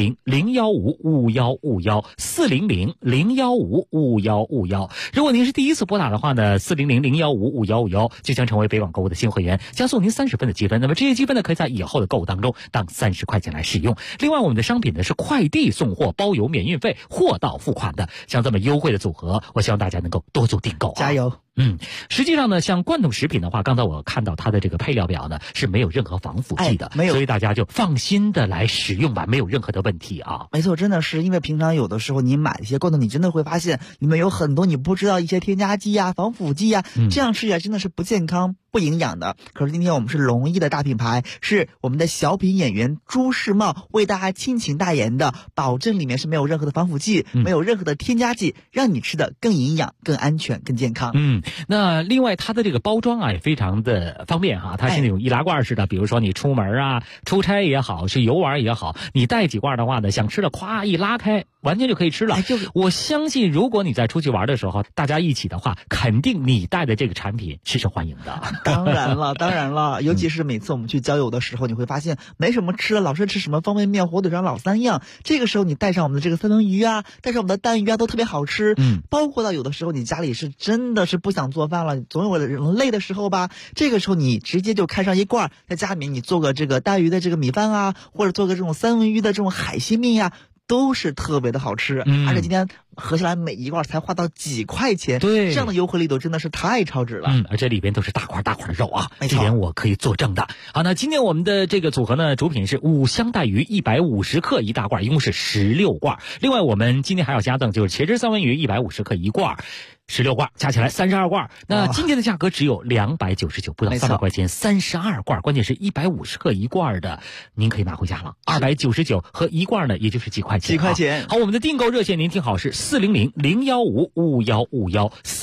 400-015-5151，400-015-5151。如果您是第一次拨打的话呢，400-015-5151就将成为北网购物的新会员，将送您30分的积分。那么这些积分呢，可以在以后的购物当中当30块钱来使用。另外，我们的商品呢是快递送货，包邮免运费，货到付款的。像这么优惠的组合，我希望大家能够多做订购， 加油。 实际上呢，像罐头食品的话，刚才我看到它的这个配料表呢是没有任何防腐剂的， 没有， 所以大家就放心的来使用吧，没有任何的问题啊。 没错，真的是因为平常有的时候你买一些罐头，你真的会发现里面有很多你不知道一些添加剂啊、防腐剂啊，这样吃起来真的是不健康、不营养的。可是今天我们是龙一的大品牌，是我们的小品演员朱时茂为大家倾情代言的，保证里面是没有任何的防腐剂，没有任何的添加剂，让你吃的更营养、更安全、更健康。 那另外它的这个包装啊也非常的方便哈，它是那种易拉罐式的，比如说你出门啊、出差也好，是游玩也好，你带几罐的话呢，想吃的咵一拉开，完全就可以吃了。我相信如果你在出去玩的时候，大家一起的话，肯定你带的这个产品是受欢迎的。 当然了，尤其是每次我们去郊游的时候，你会发现没什么吃的，老是吃什么方便面、火腿肠、老三样。这个时候你带上我们的这个三文鱼啊，带上我们的蛋鱼啊，都特别好吃。包括到有的时候你家里是真的是不想做饭了，总有人累的时候吧，这个时候你直接就开上一罐，在家里面你做个这个带鱼的这个米饭啊，或者做个这种三文鱼的这种海鲜面呀，都是特别的好吃。而且今天合起来每一罐才花到几块钱， 对， 这样的优惠力度真的是太超值了。 而且里边都是大块大块的肉啊，这点我可以作证的。好，那今天我们的这个组合呢，主品是五香带鱼150克一大罐，一共是16罐。另外我们今天还要加赠就是茄汁三文鱼150克一罐，16罐，加起来32罐。那今天的价格只有299，不到300块钱，32罐，关键是150克一罐的，您可以拿回家了。299和一罐呢，也就是几块钱。好，我们的订购热线您听好是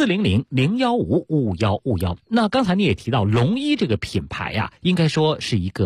400-015-5151，400-015-5151。那刚才你也提到龙一这个品牌呀，应该说是一个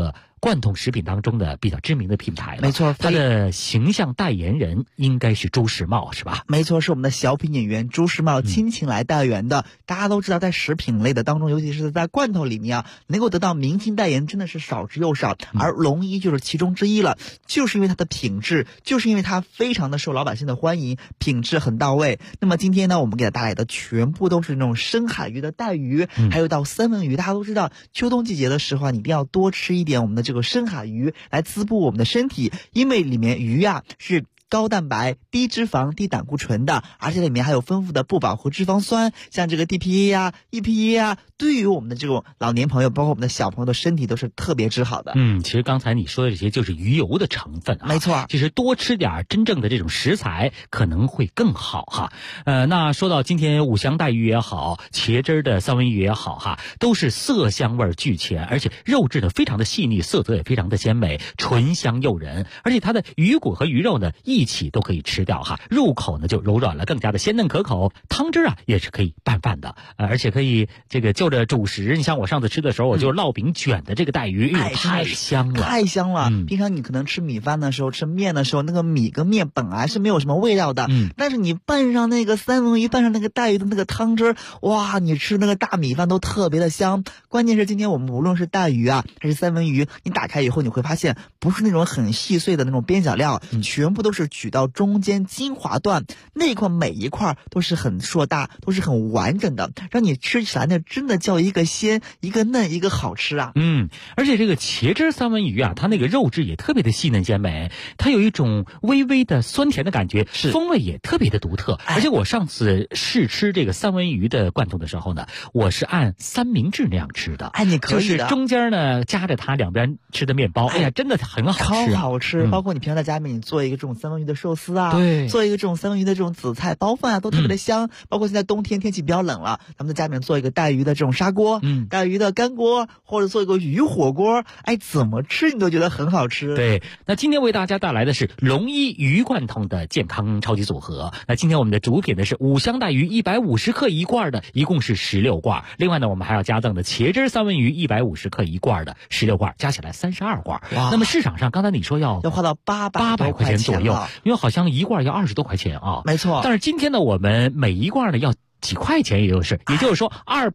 罐头食品当中的比较知名的品牌了。 没错， 它的形象代言人应该是朱时茂，是吧？ 没错，是我们的小品演员朱时茂亲情来代言的。大家都知道，在食品类的当中，尤其是在罐头里面啊，能够得到明星代言真的是少之又少，而龙一就是其中之一了。就是因为它的品质，就是因为它非常的受老百姓的欢迎，品质很到位。那么今天呢，我们给大家带来的全部都是那种深海鱼的带鱼，还有到三文鱼。大家都知道，秋冬季节的时候啊，你一定要多吃一点我们的这个深海鱼来滋补我们的身体，因为里面鱼啊是高蛋白、低脂肪、低胆固醇的，而且里面还有丰富的不饱和脂肪酸，像这个 DPA 啊、EPA 啊，对于我们的这种老年朋友，包括我们的小朋友的身体都是特别之好的。 其实刚才你说的这些就是鱼油的成分啊， 没错。 其实多吃点真正的这种食材可能会更好哈。那说到今天五香带鱼也好，茄汁的三文鱼也好哈，都是色香味俱全，而且肉质呢非常的细腻，色泽也非常的鲜美，醇香诱人，而且它的鱼骨和鱼肉呢一起都可以吃掉哈，入口呢就柔软了，更加的鲜嫩可口。汤汁啊也是可以拌饭的，而且可以这个就着主食。你像我上次吃的时候，我就烙饼卷的这个带鱼，太香了， 太香了。平常你可能吃米饭的时候、吃面的时候，那个米跟面本来是没有什么味道的，但是你拌上那个三文鱼，拌上那个带鱼的那个汤汁，哇，你吃那个大米饭都特别的香。关键是今天我们无论是带鱼啊还是三文鱼，你打开以后你会发现，不是那种很细碎的那种边角料，全部都是取到中间精华段，那一块每一块都是很硕大，都是很完整的，让你吃起来呢真的叫一个鲜、一个嫩、一个好吃啊。 而且这个茄汁三文鱼啊，它那个肉质也特别的细嫩鲜美，它有一种微微的酸甜的感觉，风味也特别的独特。而且我上次试吃这个三文鱼的罐头的时候呢，我是按三明治那样吃的。 你可以的， 就是中间呢夹着它两边吃的面包，哎呀，真的很好吃， 超好吃。包括你平常在家里面，你做一个这种三文鱼的寿司啊， 对， 做一个这种三文鱼的这种紫菜包饭啊，都特别的香。包括现在冬天天气比较冷了，咱们在家里面做一个带鱼的这种砂锅，带鱼的干锅，或者做一个鱼火锅，怎么吃你都觉得很好吃。 对，那今天为大家带来的是龙一鱼罐头的健康超级组合。那今天我们的主品呢是五香带鱼150克一罐的，一共是16罐。另外呢，我们还要加赠的茄汁三文鱼150克一罐的16罐，加起来32罐。那么市场上刚才你说要花到800 块钱左右，因为好像一罐要20多块钱啊。 没错。 但是今天呢，我们每一罐呢要几块钱，也就是说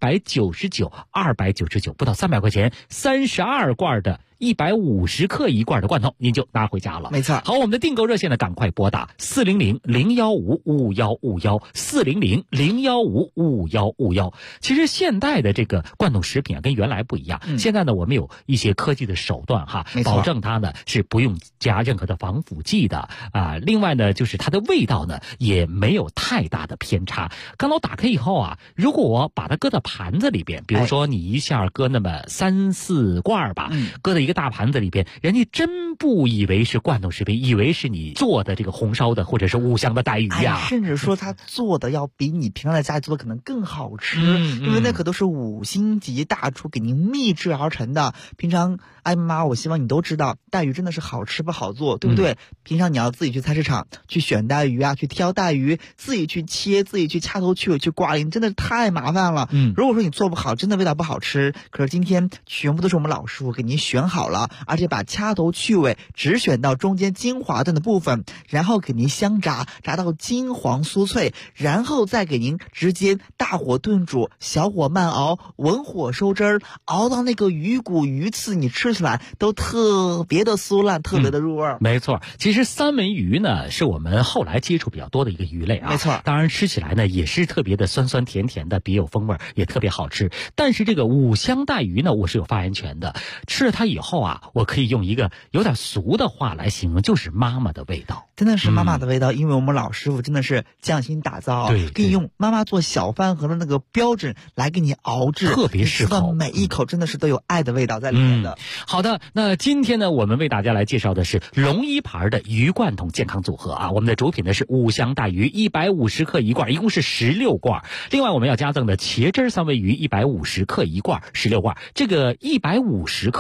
299，不到300块钱，32罐的150克一罐的罐头，您就拿回家了。 没错。 好，我们的订购热线呢，赶快拨打400-015-5151，400-015-5151。其实现代的这个罐头食品啊，跟原来不一样。现在呢，我们有一些科技的手段哈，保证它呢是不用加任何的防腐剂的啊。另外呢，就是它的味道呢也没有太大的偏差。刚才我打开以后啊，如果我把它搁到盘子里边，比如说你一下搁那么3、4罐吧，搁在一个大盘子里边，人家真不以为是罐头食品，以为是你做的这个红烧的或者是五香的带鱼呀， 甚至说他做的要比你平常在家里做的可能更好吃，因为那可都是5星级大厨给您秘制而成的。平常妈，我希望你都知道，带鱼真的是好吃不好做，对不对？平常你要自己去菜市场去选带鱼啊，去挑带鱼，自己去切，自己去掐头去尾去刮鳞，真的太麻烦了。如果说你做不好，真的味道不好吃。可是今天全部都是我们老师傅给您选好了，而且把掐头去尾只选到中间精华段的部分，然后给您香炸，炸到金黄酥脆，然后再给您直接大火炖煮，小火慢熬，文火收汁儿，熬到那个鱼骨鱼刺，你吃起来都特别的酥烂，特别的入味。 没错，其实三文鱼呢是我们后来接触比较多的一个鱼类啊。 没错， 当然吃起来呢也是特别的酸酸甜甜的，别有风味，也特别好吃。但是这个五香带鱼呢，我是有发言权的。吃了它以后啊，我可以用一个有点俗的话来形容，就是妈妈的味道。 真的是妈妈的味道，因为我们老师傅真的是匠心打造，可以用妈妈做小饭盒的那个标准来给你熬制， 特别适合每一口真的是都有爱的味道在里面的。 好的，那今天呢，我们为大家来介绍的是龙一牌的鱼罐头健康组合啊。我们的主品呢是五香带鱼150克一罐，一共是16罐。另外我们要加赠的茄汁三文鱼150克一罐，16罐。这个150克啊是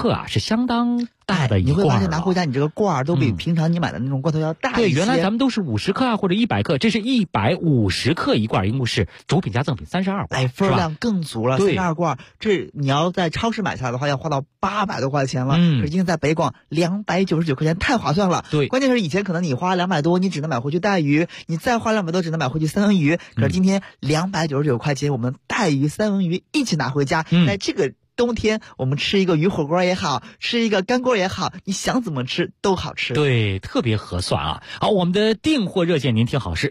相当大的一罐。 你会发现拿回家你这个罐儿都比平常你买的那种罐头要大一些。 对，原来咱们都是50克啊或者100克，这是150克一罐，一共是主品加赠品32罐， 分量更足了。32罐，这你要在超市买下来的话，要花到800多块钱了。可是今天在北广299块钱，太划算了。 对， 关键是以前可能你花200多，你只能买回去带鱼，你再花200多只能买回去三文鱼。可是今天299块钱，我们带鱼、三文鱼一起拿回家，在这个冬天我们吃一个鱼火锅也好，吃一个干锅也好，你想怎么吃都好吃。 对，特别合算啊。好，我们的订货热线您听好，是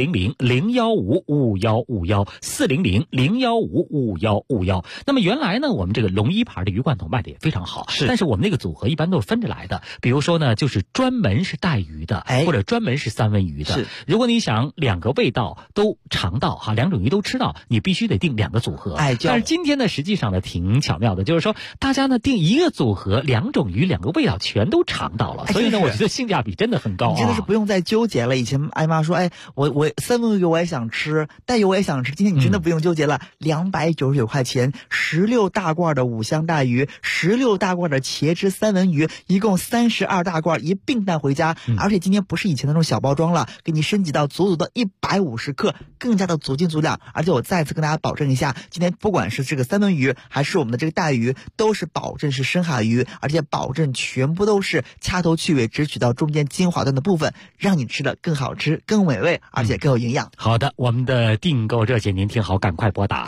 400-015-5151，400-015-5151。那么原来呢，我们这个龙一牌的鱼罐头卖的也非常好，但是我们那个组合一般都是分着来的。比如说呢，就是专门是带鱼的，或者专门是三文鱼的。如果你想2个味道都尝到哈，2种鱼都吃到，你必须得订2个组合。但是今天呢，实际上呢挺巧妙的，就是说大家呢订一个组合，2种鱼2个味道全都尝到了，所以呢，我觉得性价比真的很高啊。 你真的是不用再纠结了。以前艾妈说，我三文鱼我也想吃，带鱼我也想吃，今天你真的不用纠结了，299块钱，16大罐的5香带鱼，16大罐的茄汁三文鱼，一共32大罐一并带回家。而且今天不是以前那种小包装了，给你升级到足足的150克，更加的足斤足两。而且我再次跟大家保证一下，今天不管是这个三文鱼还是我们的这个带鱼，都是保证是深海鱼，而且保证全部都是掐头去尾，只取到中间精华段的部分，让你吃的更好吃、更美味，而且更有营养。 好的，我们的订购热线您听好，赶快拨打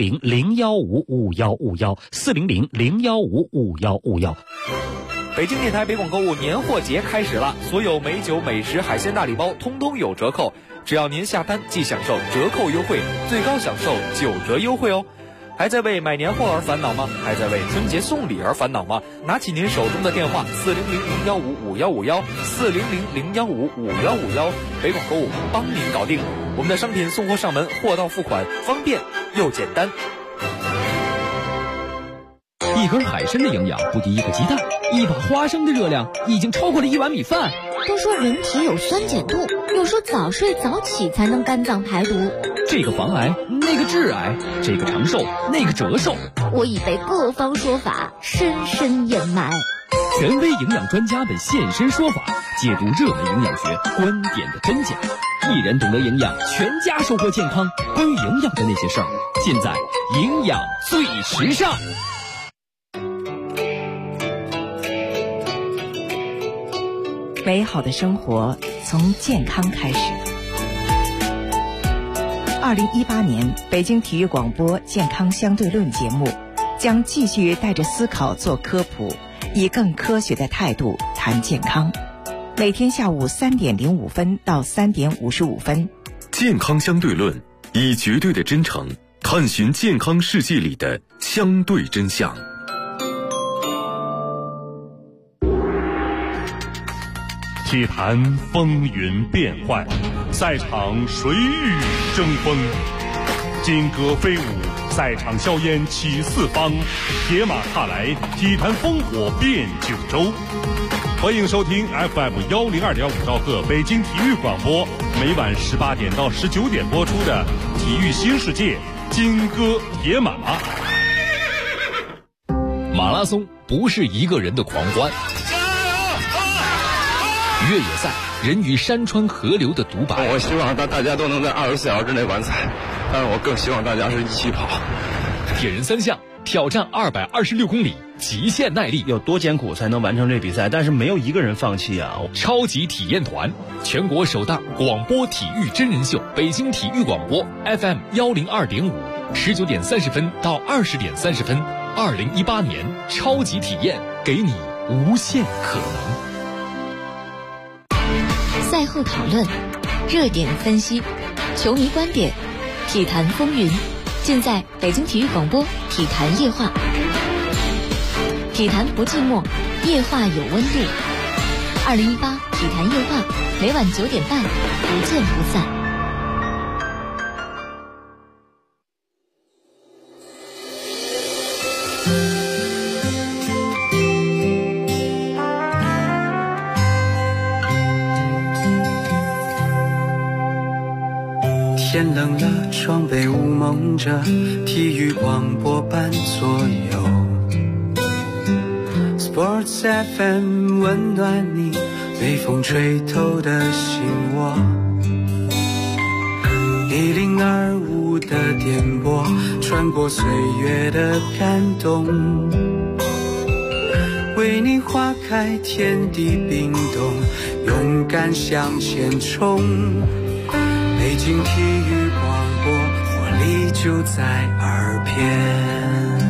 400-015-5151，400-015-5151。 北京电台北广购物年货节开始了，所有美酒、美食、海鲜大礼包通通有折扣，只要您下单即享受折扣优惠，最高享受9折优惠哦。还在为买年货而烦恼吗？还在为春节送礼而烦恼吗？拿起您手中的电话400-015-5151，400-015-5151，北广购物帮您搞定。我们的商品送货上门，货到付款，方便又简单。 一根海参的营养不敌一个鸡蛋，一把花生的热量已经超过了1碗米饭。 都说人体有酸碱度，又说早睡早起才能肝脏排毒。 这个防癌，那个致癌，这个长寿，那个折寿。 我已被各方说法深深掩埋。 权威营养专家们现身说法，解读热门营养学观点的真假。一人懂得营养，全家收获健康。关于营养的那些事儿，尽在营养最时尚。 美好的生活从健康开始。2018年北京体育广播健康相对论节目将继续带着思考做科普，以更科学的态度谈健康。每天下午3点05分到3点55分。 健康相对论，以绝对的真诚探寻健康世界里的相对真相。 体坛风云变幻，赛场谁与争锋？金戈飞舞，赛场硝烟起四方，铁马踏来，体坛烽火遍九州。欢迎收听 FM102.5兆赫北京体育广播，每晚18点到19点播出的《体育新世界》金戈铁马。 马拉松不是一个人的狂欢，越野赛人与山川河流的独白。 我希望大家都能在24小时之内完赛，但是我更希望大家是一起跑。 铁人3项挑战226公里，极限耐力， 有多艰苦才能完成这比赛？但是没有一个人放弃啊！ 超级体验团，全国首档广播体育真人秀，北京体育广播 FM102.5，19点30分到20点30分，2018年超级体验，给你无限可能。 赛后讨论，热点分析，球迷观点，体坛风云，尽在北京体育广播体坛夜话。体坛不寂寞，夜话有温度。2018体坛夜话，每晚9点半，不见不散。 天冷了，窗被雾蒙着，体育广播伴左右。 Sports FM 温暖你被风吹透的心窝，102.5的电波穿过岁月的感动，为你花开天地冰冻，勇敢向前冲。北京体育广播，活力就在耳边。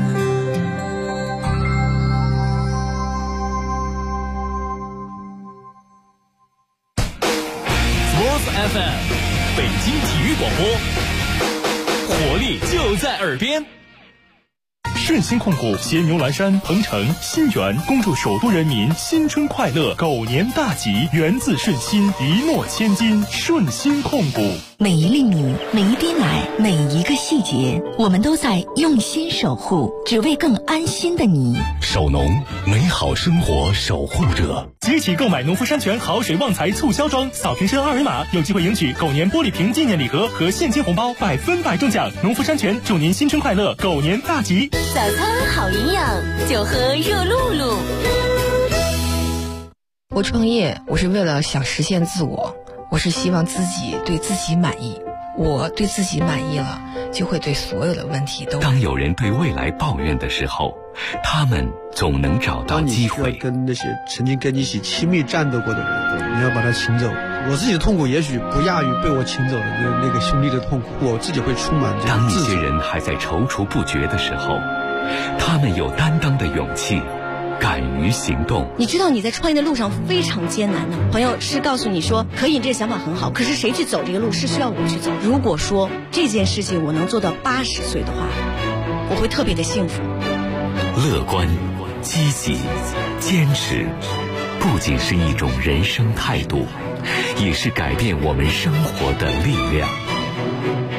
FM 北京体育广播，活力就在耳边。 顺心控股携牛栏山、鹏城、新源恭祝首都人民新春快乐，狗年大吉，源自顺心，一诺千金。顺心控股， 每一粒米，每一滴奶，每一个细节，我们都在用心守护，只为更安心的你。 守农，美好生活守护者。 即日起购买农夫山泉好水旺财促销装，扫瓶身2维码，有机会赢取狗年玻璃瓶纪念礼盒和现金红包，100%中奖。农夫山泉祝您新春快乐，狗年大吉。 早餐好营养，就喝热露露。 我创业，我是为了想实现自我，我是希望自己对自己满意。我对自己满意了，就会对所有的问题都。 当有人对未来抱怨的时候，他们总能找到机会。 跟那些曾经跟你一起亲密战斗过的人，你要把他请走。我自己的痛苦也许不亚于被我请走的那个兄弟的痛苦，我自己会充满这当一些人还在踌躇不决的时候，他们有担当的勇气，敢于行动。 你知道你在创业的路上非常艰难的，朋友是告诉你说可以，这个想法很好，可是谁去走这个路是需要我去走。如果说这件事情我能做到80岁的话，我会特别的幸福。 乐观、积极、坚持，不仅是一种人生态度，也是改变我们生活的力量。